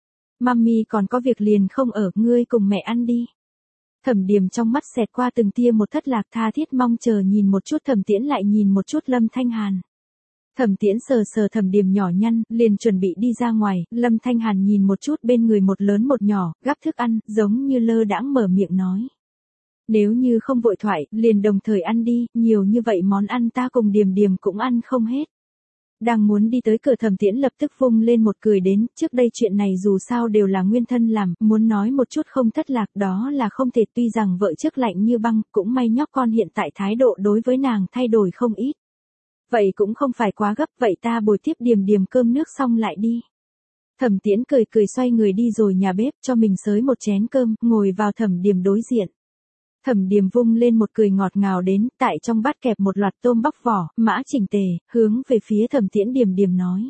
A: Mami còn có việc liền không ở, ngươi cùng mẹ ăn đi. Thẩm Điềm trong mắt xẹt qua từng tia một thất lạc, tha thiết mong chờ nhìn một chút Thẩm Tiễn lại nhìn một chút Lâm Thanh Hàn. Thẩm Tiễn sờ sờ Thẩm Điềm nhỏ nhăn, liền chuẩn bị đi ra ngoài, Lâm Thanh Hàn nhìn một chút bên người một lớn một nhỏ, gắp thức ăn, giống như lơ đãng mở miệng nói. Nếu như không vội thoại, liền đồng thời ăn đi, nhiều như vậy món ăn ta cùng Điềm Điềm cũng ăn không hết. Đang muốn đi tới cửa Thẩm Tiễn lập tức vung lên một cười đến, trước đây chuyện này dù sao đều là nguyên thân làm, muốn nói một chút không thất lạc đó là không thể, tuy rằng vợ trước lạnh như băng, cũng may nhóc con hiện tại thái độ đối với nàng thay đổi không ít. Vậy cũng không phải quá gấp, vậy ta bồi tiếp Điềm Điềm cơm nước xong lại đi. Thẩm Tiễn cười cười xoay người đi rồi nhà bếp cho mình xới một chén cơm, ngồi vào Thẩm Điềm đối diện. Thẩm Điềm vung lên một cười ngọt ngào đến, tại trong bát kẹp một loạt tôm bóc vỏ, mã chỉnh tề, hướng về phía Thẩm Tiễn. Điềm Điềm nói.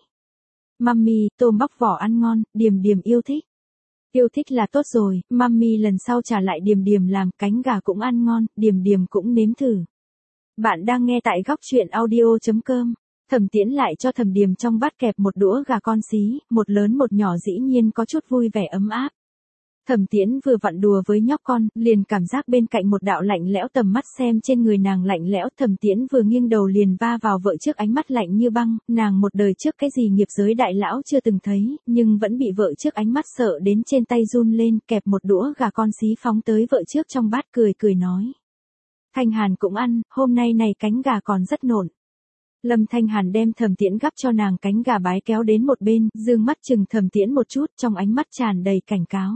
A: Mami, tôm bóc vỏ ăn ngon, Điềm Điềm yêu thích. Yêu thích là tốt rồi, Mami lần sau trả lại Điềm Điềm làm, cánh gà cũng ăn ngon, Điềm Điềm cũng nếm thử. Bạn đang nghe tại góc truyện audio chấm com. Thẩm Tiễn lại cho Thẩm Điềm trong bát kẹp một đũa gà con xí, một lớn một nhỏ dĩ nhiên có chút vui vẻ ấm áp. Thẩm Tiễn vừa vặn đùa với nhóc con, liền cảm giác bên cạnh một đạo lạnh lẽo tầm mắt xem trên người nàng lạnh lẽo, Thẩm Tiễn vừa nghiêng đầu liền va vào vợ trước ánh mắt lạnh như băng, nàng một đời trước cái gì nghiệp giới đại lão chưa từng thấy, nhưng vẫn bị vợ trước ánh mắt sợ đến trên tay run lên, kẹp một đũa gà con xí phóng tới vợ trước trong bát cười cười nói. Thanh Hàn cũng ăn, hôm nay này cánh gà còn rất nộn. Lâm Thanh Hàn đem Thẩm Tiễn gắp cho nàng cánh gà bái kéo đến một bên, dương mắt chừng Thẩm Tiễn một chút, trong ánh mắt tràn đầy cảnh cáo.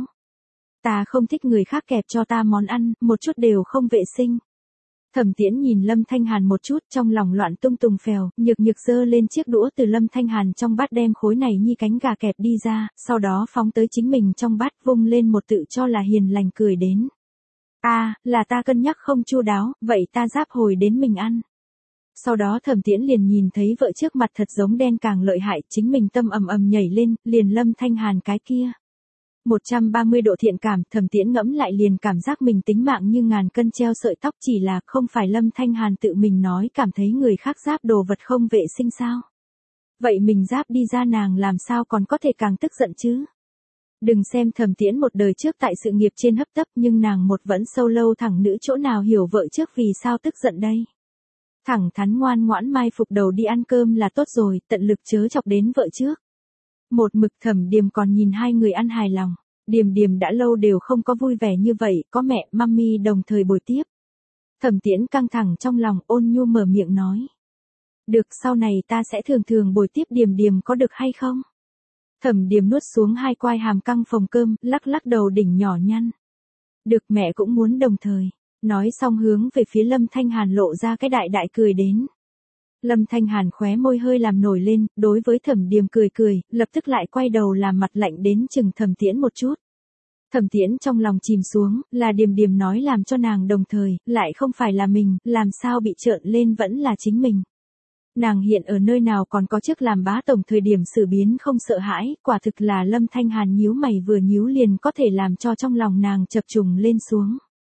A: Ta không thích người khác kẹp cho ta món ăn, một chút đều không vệ sinh. Thẩm Tiễn nhìn Lâm Thanh Hàn một chút, trong lòng loạn tung tùng phèo, nhược nhược giơ lên chiếc đũa từ Lâm Thanh Hàn trong bát đem khối này nhi cánh gà kẹp đi ra, sau đó phóng tới chính mình trong bát vung lên một tự cho là hiền lành cười đến. A, à, là ta cân nhắc không chu đáo, vậy ta giáp hồi đến mình ăn. Sau đó Thẩm Tiễn liền nhìn thấy vợ trước mặt thật giống đen càng lợi hại, chính mình tâm ầm ầm nhảy lên, liền Lâm Thanh Hàn cái kia. một trăm ba mươi độ thiện cảm, Thẩm Tiễn ngẫm lại liền cảm giác mình tính mạng như ngàn cân treo sợi tóc, chỉ là không phải Lâm Thanh Hàn tự mình nói cảm thấy người khác giáp đồ vật không vệ sinh sao. Vậy mình giáp đi ra nàng làm sao còn có thể càng tức giận chứ. Đừng xem Thẩm Tiễn một đời trước tại sự nghiệp trên hấp tấp, nhưng nàng một vẫn sâu lâu thẳng nữ chỗ nào hiểu vợ trước vì sao tức giận đây. Thẳng thắn ngoan ngoãn mai phục đầu đi ăn cơm là tốt rồi, tận lực chớ chọc đến vợ trước. Một mực Thẩm Điềm còn nhìn hai người ăn hài lòng, Điềm Điềm đã lâu đều không có vui vẻ như vậy, có mẹ, mami đồng thời bồi tiếp. Thẩm Tiễn căng thẳng trong lòng, ôn nhu mở miệng nói. Được, sau này ta sẽ thường thường bồi tiếp Điềm Điềm có được hay không? Thẩm Điềm nuốt xuống hai quai hàm căng phồng cơm, lắc lắc đầu đỉnh nhỏ nhăn. Được, mẹ cũng muốn đồng thời. Nói xong hướng về phía Lâm Thanh Hàn lộ ra cái đại đại cười đến. Lâm Thanh Hàn khóe môi hơi làm nổi lên, đối với Thẩm Điềm cười cười, lập tức lại quay đầu làm mặt lạnh đến chừng Thẩm Tiễn một chút. Thẩm Tiễn trong lòng chìm xuống, là Điềm Điềm nói làm cho nàng đồng thời, lại không phải là mình, làm sao bị trợn lên vẫn là chính mình. Nàng hiện ở nơi nào còn có trước làm bá tổng thời điểm xử biến không sợ hãi, quả thực là Lâm Thanh Hàn nhíu mày vừa nhíu liền có thể làm cho trong lòng nàng chập trùng lên xuống.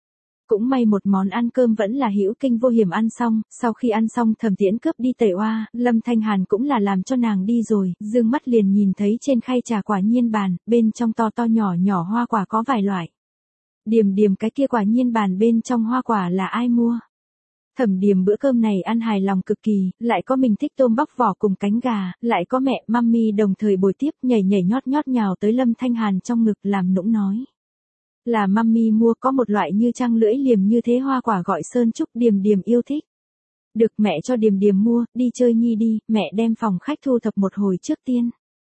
A: Cũng may một món ăn cơm vẫn là hữu kinh vô hiểm ăn xong, sau khi ăn xong Thẩm Tiễn cướp đi tẩy oa, Lâm Thanh Hàn cũng là làm cho nàng đi rồi, dương mắt liền nhìn thấy trên khay trà quả nhiên bàn, bên trong to to nhỏ nhỏ hoa quả có vài loại. Điềm Điềm cái kia quả nhiên bàn bên trong hoa quả là ai mua? Thẩm Điềm bữa cơm này ăn hài lòng cực kỳ, lại có mình thích tôm bóc vỏ cùng cánh gà, lại có mẹ, mami đồng thời bồi tiếp nhảy nhảy nhót nhót nhào tới Lâm Thanh Hàn trong ngực làm nũng nói. Là mami mua có một loại như trăng lưỡi liềm như thế hoa quả gọi sơn trúc Điềm Điềm yêu thích. Được mẹ cho Điềm Điềm mua, đi chơi nhi đi, mẹ đem phòng khách thu thập một hồi trước tiên.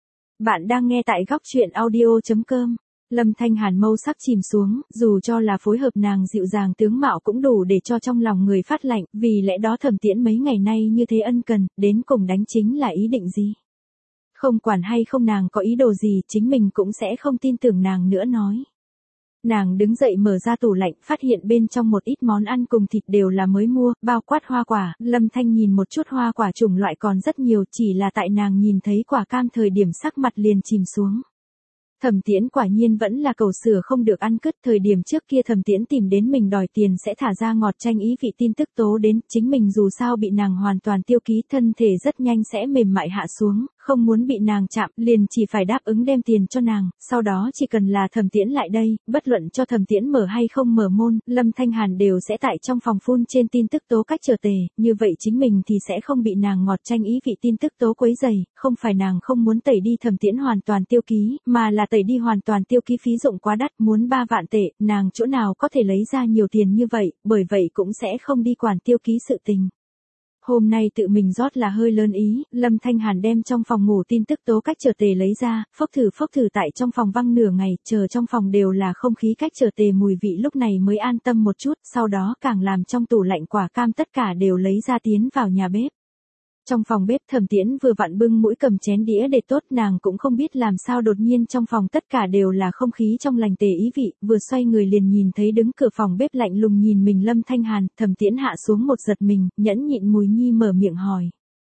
A: Bạn đang nghe tại góc truyện audio chấm com. Lâm Thanh Hàn mâu sắc chìm xuống, dù cho là phối hợp nàng dịu dàng tướng mạo cũng đủ để cho trong lòng người phát lạnh, vì lẽ đó Thẩm Tiễn mấy ngày nay như thế ân cần, đến cùng đánh chính là ý định gì. Không quản hay không nàng có ý đồ gì, chính mình cũng sẽ không tin tưởng nàng nữa nói. Nàng đứng dậy mở ra tủ lạnh, phát hiện bên trong một ít món ăn cùng thịt đều là mới mua, bao quát hoa quả, Lâm Thanh nhìn một chút hoa quả chủng loại còn rất nhiều, chỉ là tại nàng nhìn thấy quả cam thời điểm sắc mặt liền chìm xuống. Thẩm Tiễn quả nhiên vẫn là cầu sửa không được ăn cứt, thời điểm trước kia Thẩm Tiễn tìm đến mình đòi tiền sẽ thả ra ngọt tranh ý vị tin tức tố đến, chính mình dù sao bị nàng hoàn toàn tiêu ký, thân thể rất nhanh sẽ mềm mại hạ xuống, không muốn bị nàng chạm, liền chỉ phải đáp ứng đem tiền cho nàng, sau đó chỉ cần là Thẩm Tiễn lại đây, bất luận cho Thẩm Tiễn mở hay không mở môn, Lâm Thanh Hàn đều sẽ tại trong phòng phun trên tin tức tố cách trở tề, như vậy chính mình thì sẽ không bị nàng ngọt tranh ý vị tin tức tố quấy rầy, không phải nàng không muốn tẩy đi Thẩm Tiễn hoàn toàn tiêu ký, mà là tẩy đi hoàn toàn tiêu ký phí dụng quá đắt, muốn ba vạn tệ, nàng chỗ nào có thể lấy ra nhiều tiền như vậy, bởi vậy cũng sẽ không đi quản tiêu ký sự tình. Hôm nay tự mình rót là hơi lớn ý, Lâm Thanh Hàn đem trong phòng ngủ tin tức tố cách trở tề lấy ra, phốc thử phốc thử tại trong phòng văng nửa ngày, chờ trong phòng đều là không khí cách trở tề mùi vị lúc này mới an tâm một chút, sau đó càng làm trong tủ lạnh quả cam tất cả đều lấy ra tiến vào nhà bếp. Trong phòng bếp Thẩm Tiễn vừa vặn bưng mũi cầm chén đĩa để tốt, nàng cũng không biết làm sao đột nhiên trong phòng tất cả đều là không khí trong lành tề ý vị, vừa xoay người liền nhìn thấy đứng cửa phòng bếp lạnh lùng nhìn mình Lâm Thanh Hàn, Thẩm Tiễn hạ xuống một giật mình, nhẫn nhịn mùi nhi mở miệng hỏi.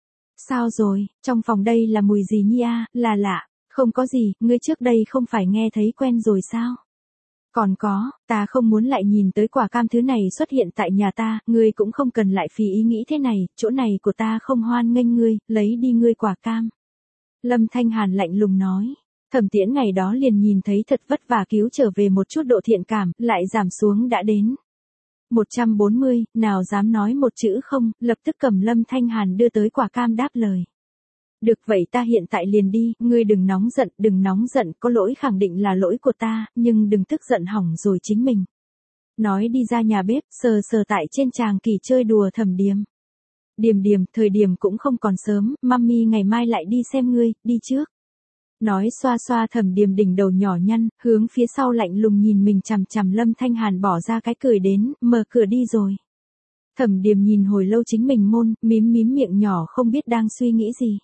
A: Sao rồi, trong phòng đây là mùi gì nhi a, là lạ, không có gì, ngươi trước đây không phải nghe thấy quen rồi sao? Còn có, ta không muốn lại nhìn tới quả cam thứ này xuất hiện tại nhà ta, ngươi cũng không cần lại phí ý nghĩ thế này, chỗ này của ta không hoan nghênh ngươi, lấy đi ngươi quả cam. Lâm Thanh Hàn lạnh lùng nói. Thẩm Tiễn ngày đó liền nhìn thấy thật vất vả cứu trở về một chút độ thiện cảm, lại giảm xuống đã đến một trăm bốn mươi, nào dám nói một chữ không, lập tức cầm Lâm Thanh Hàn đưa tới quả cam đáp lời. Được vậy ta hiện tại liền đi, ngươi đừng nóng giận, đừng nóng giận, có lỗi khẳng định là lỗi của ta, nhưng đừng tức giận hỏng rồi chính mình. Nói đi ra nhà bếp, sờ sờ tại trên tràng kỳ chơi đùa Thẩm Điềm. Điềm Điềm, thời điểm cũng không còn sớm, mami ngày mai lại đi xem ngươi, đi trước. Nói xoa xoa Thẩm Điềm đỉnh đầu nhỏ nhăn, hướng phía sau lạnh lùng nhìn mình chằm chằm Lâm Thanh Hàn bỏ ra cái cười đến, mở cửa đi rồi. Thẩm Điềm nhìn hồi lâu chính mình môn, mím mím miệng nhỏ không biết đang suy nghĩ gì.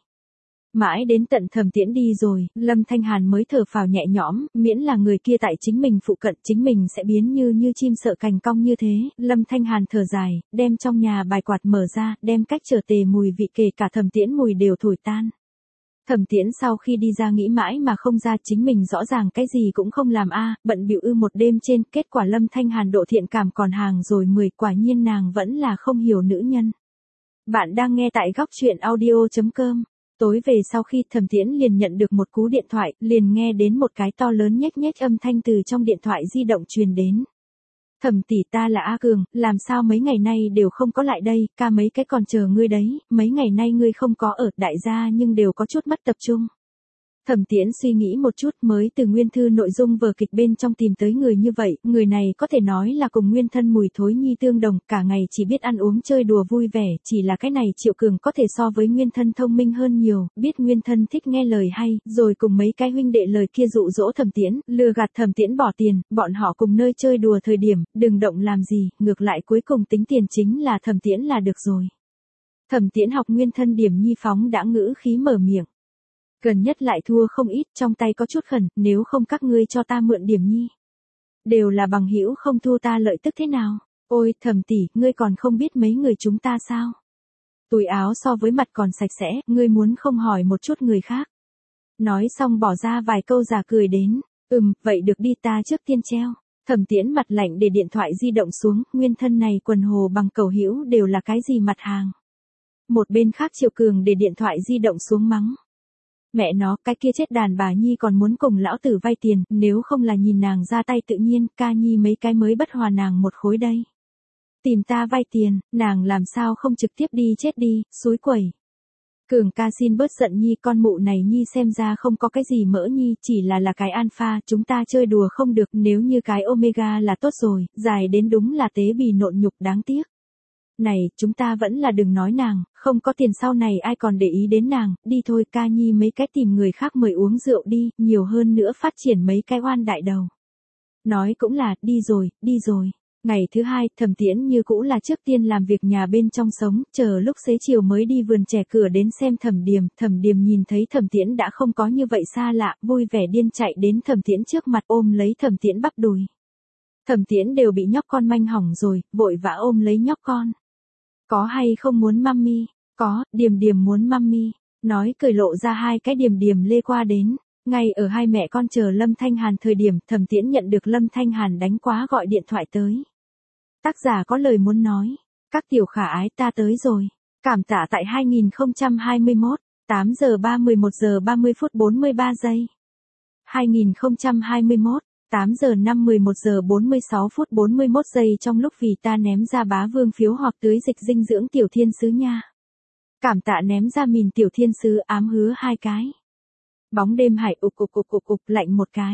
A: Mãi đến tận Thẩm Tiễn đi rồi, Lâm Thanh Hàn mới thở phào nhẹ nhõm, miễn là người kia tại chính mình phụ cận chính mình sẽ biến như như chim sợ cành cong như thế, Lâm Thanh Hàn thở dài, đem trong nhà bài quạt mở ra, đem cách trở tề mùi vị kể cả Thẩm Tiễn mùi đều thổi tan. Thẩm Tiễn sau khi đi ra nghĩ mãi mà không ra chính mình rõ ràng cái gì cũng không làm a, bận bịu ư một đêm trên, kết quả Lâm Thanh Hàn độ thiện cảm còn hàng rồi mười, quả nhiên nàng vẫn là không hiểu nữ nhân. Bạn đang nghe tại góc truyện audio chấm com. Tối về sau khi Thẩm Tiễn liền nhận được một cú điện thoại, liền nghe đến một cái to lớn nhếch nhếch âm thanh từ trong điện thoại di động truyền đến. Thẩm tỷ, ta là A Cường, làm sao mấy ngày nay đều không có lại đây, ca mấy cái còn chờ ngươi đấy, mấy ngày nay ngươi không có ở, đại gia nhưng đều có chút mất tập trung. Thẩm Tiễn suy nghĩ một chút mới từ nguyên thư nội dung vở kịch bên trong tìm tới người như vậy, người này có thể nói là cùng nguyên thân Mùi Thối Nhi tương đồng, cả ngày chỉ biết ăn uống chơi đùa vui vẻ, chỉ là cái này Triệu Cường có thể so với nguyên thân thông minh hơn nhiều, biết nguyên thân thích nghe lời hay, rồi cùng mấy cái huynh đệ lời kia dụ dỗ Thẩm Tiễn, lừa gạt Thẩm Tiễn bỏ tiền, bọn họ cùng nơi chơi đùa thời điểm, đừng động làm gì, ngược lại cuối cùng tính tiền chính là Thẩm Tiễn là được rồi. Thẩm Tiễn học nguyên thân Điểm Nhi phóng đã ngữ khí mở miệng. Gần nhất lại thua không ít, trong tay có chút khẩn, nếu không các ngươi cho ta mượn Điểm Nhi. Đều là bằng hữu không thua ta lợi tức thế nào? Ôi, Thẩm tỷ, ngươi còn không biết mấy người chúng ta sao? Túi áo so với mặt còn sạch sẽ, ngươi muốn không hỏi một chút người khác. Nói xong bỏ ra vài câu giả cười đến, ừm, vậy được đi ta trước tiên treo. Thẩm Tiễn mặt lạnh để điện thoại di động xuống, nguyên thân này quần hồ bằng cầu hữu đều là cái gì mặt hàng. Một bên khác Triệu Cường để điện thoại di động xuống mắng. Mẹ nó, cái kia chết đàn bà nhi còn muốn cùng lão tử vay tiền, nếu không là nhìn nàng ra tay tự nhiên, ca nhi mấy cái mới bất hòa nàng một khối đây. Tìm ta vay tiền, nàng làm sao không trực tiếp đi chết đi, xúi quẩy. Cường ca xin bớt giận nhi, con mụ này nhi xem ra không có cái gì mỡ nhi, chỉ là là cái alpha, chúng ta chơi đùa không được, nếu như cái omega là tốt rồi, dài đến đúng là tế bì nộn nhục đáng tiếc. Này, chúng ta vẫn là đừng nói nàng, không có tiền sau này ai còn để ý đến nàng, đi thôi ca nhi mấy cái tìm người khác mời uống rượu đi, nhiều hơn nữa phát triển mấy cái oan đại đầu. Nói cũng là, đi rồi, đi rồi. Ngày thứ hai, Thẩm Tiễn như cũ là trước tiên làm việc nhà bên trong sống, chờ lúc xế chiều mới đi vườn trẻ cửa đến xem Thẩm Điềm, Thẩm Điềm nhìn thấy Thẩm Tiễn đã không có như vậy xa lạ, vui vẻ điên chạy đến Thẩm Tiễn trước mặt ôm lấy Thẩm Tiễn bắp đùi. Thẩm Tiễn đều bị nhóc con manh hỏng rồi, vội vã ôm lấy nhóc con. Có hay không muốn mummy? Có, Điềm Điềm muốn mummy. Nói cười lộ ra hai cái Điềm Điềm lê qua đến. Ngay ở hai mẹ con chờ Lâm Thanh Hàn thời điểm, Thẩm Tiễn nhận được Lâm Thanh Hàn đánh quá gọi điện thoại tới. Tác giả có lời muốn nói. Các tiểu khả ái ta tới rồi. Cảm tạ tại hai nghìn không trăm hai mươi mốt, tám giờ ba mươi mốt giờ ba mươi phút bốn mươi ba giây. hai nghìn không trăm hai mươi mốt, tám giờ năm mười một giờ bốn mươi sáu phút bốn mươi mốt giây trong lúc vì ta ném ra bá vương phiếu hoặc tưới dịch dinh dưỡng tiểu thiên sứ nha. Cảm tạ ném ra mìn tiểu thiên sứ ám hứa hai cái. Bóng đêm hải ục ục ục ục ục lạnh một cái.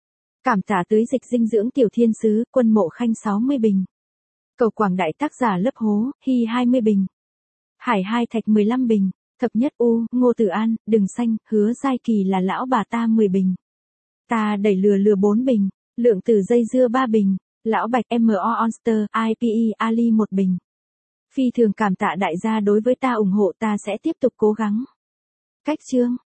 A: Cảm tạ tưới dịch dinh dưỡng tiểu thiên sứ quân mộ khanh sáu mươi bình. Cầu Quảng Đại tác giả lấp hố, hy hai mươi bình. Hải hai thạch mười lăm bình. Thập nhất u, Ngô Tử An, đừng xanh, hứa giai kỳ là lão bà ta mười bình. Ta đẩy lừa lừa bốn bình. Lượng tử dây dưa ba bình. Lão Bạch em o Onster, i pê e Ali một bình. Phi thường cảm tạ đại gia đối với ta ủng hộ ta sẽ tiếp tục cố gắng. Cách chương.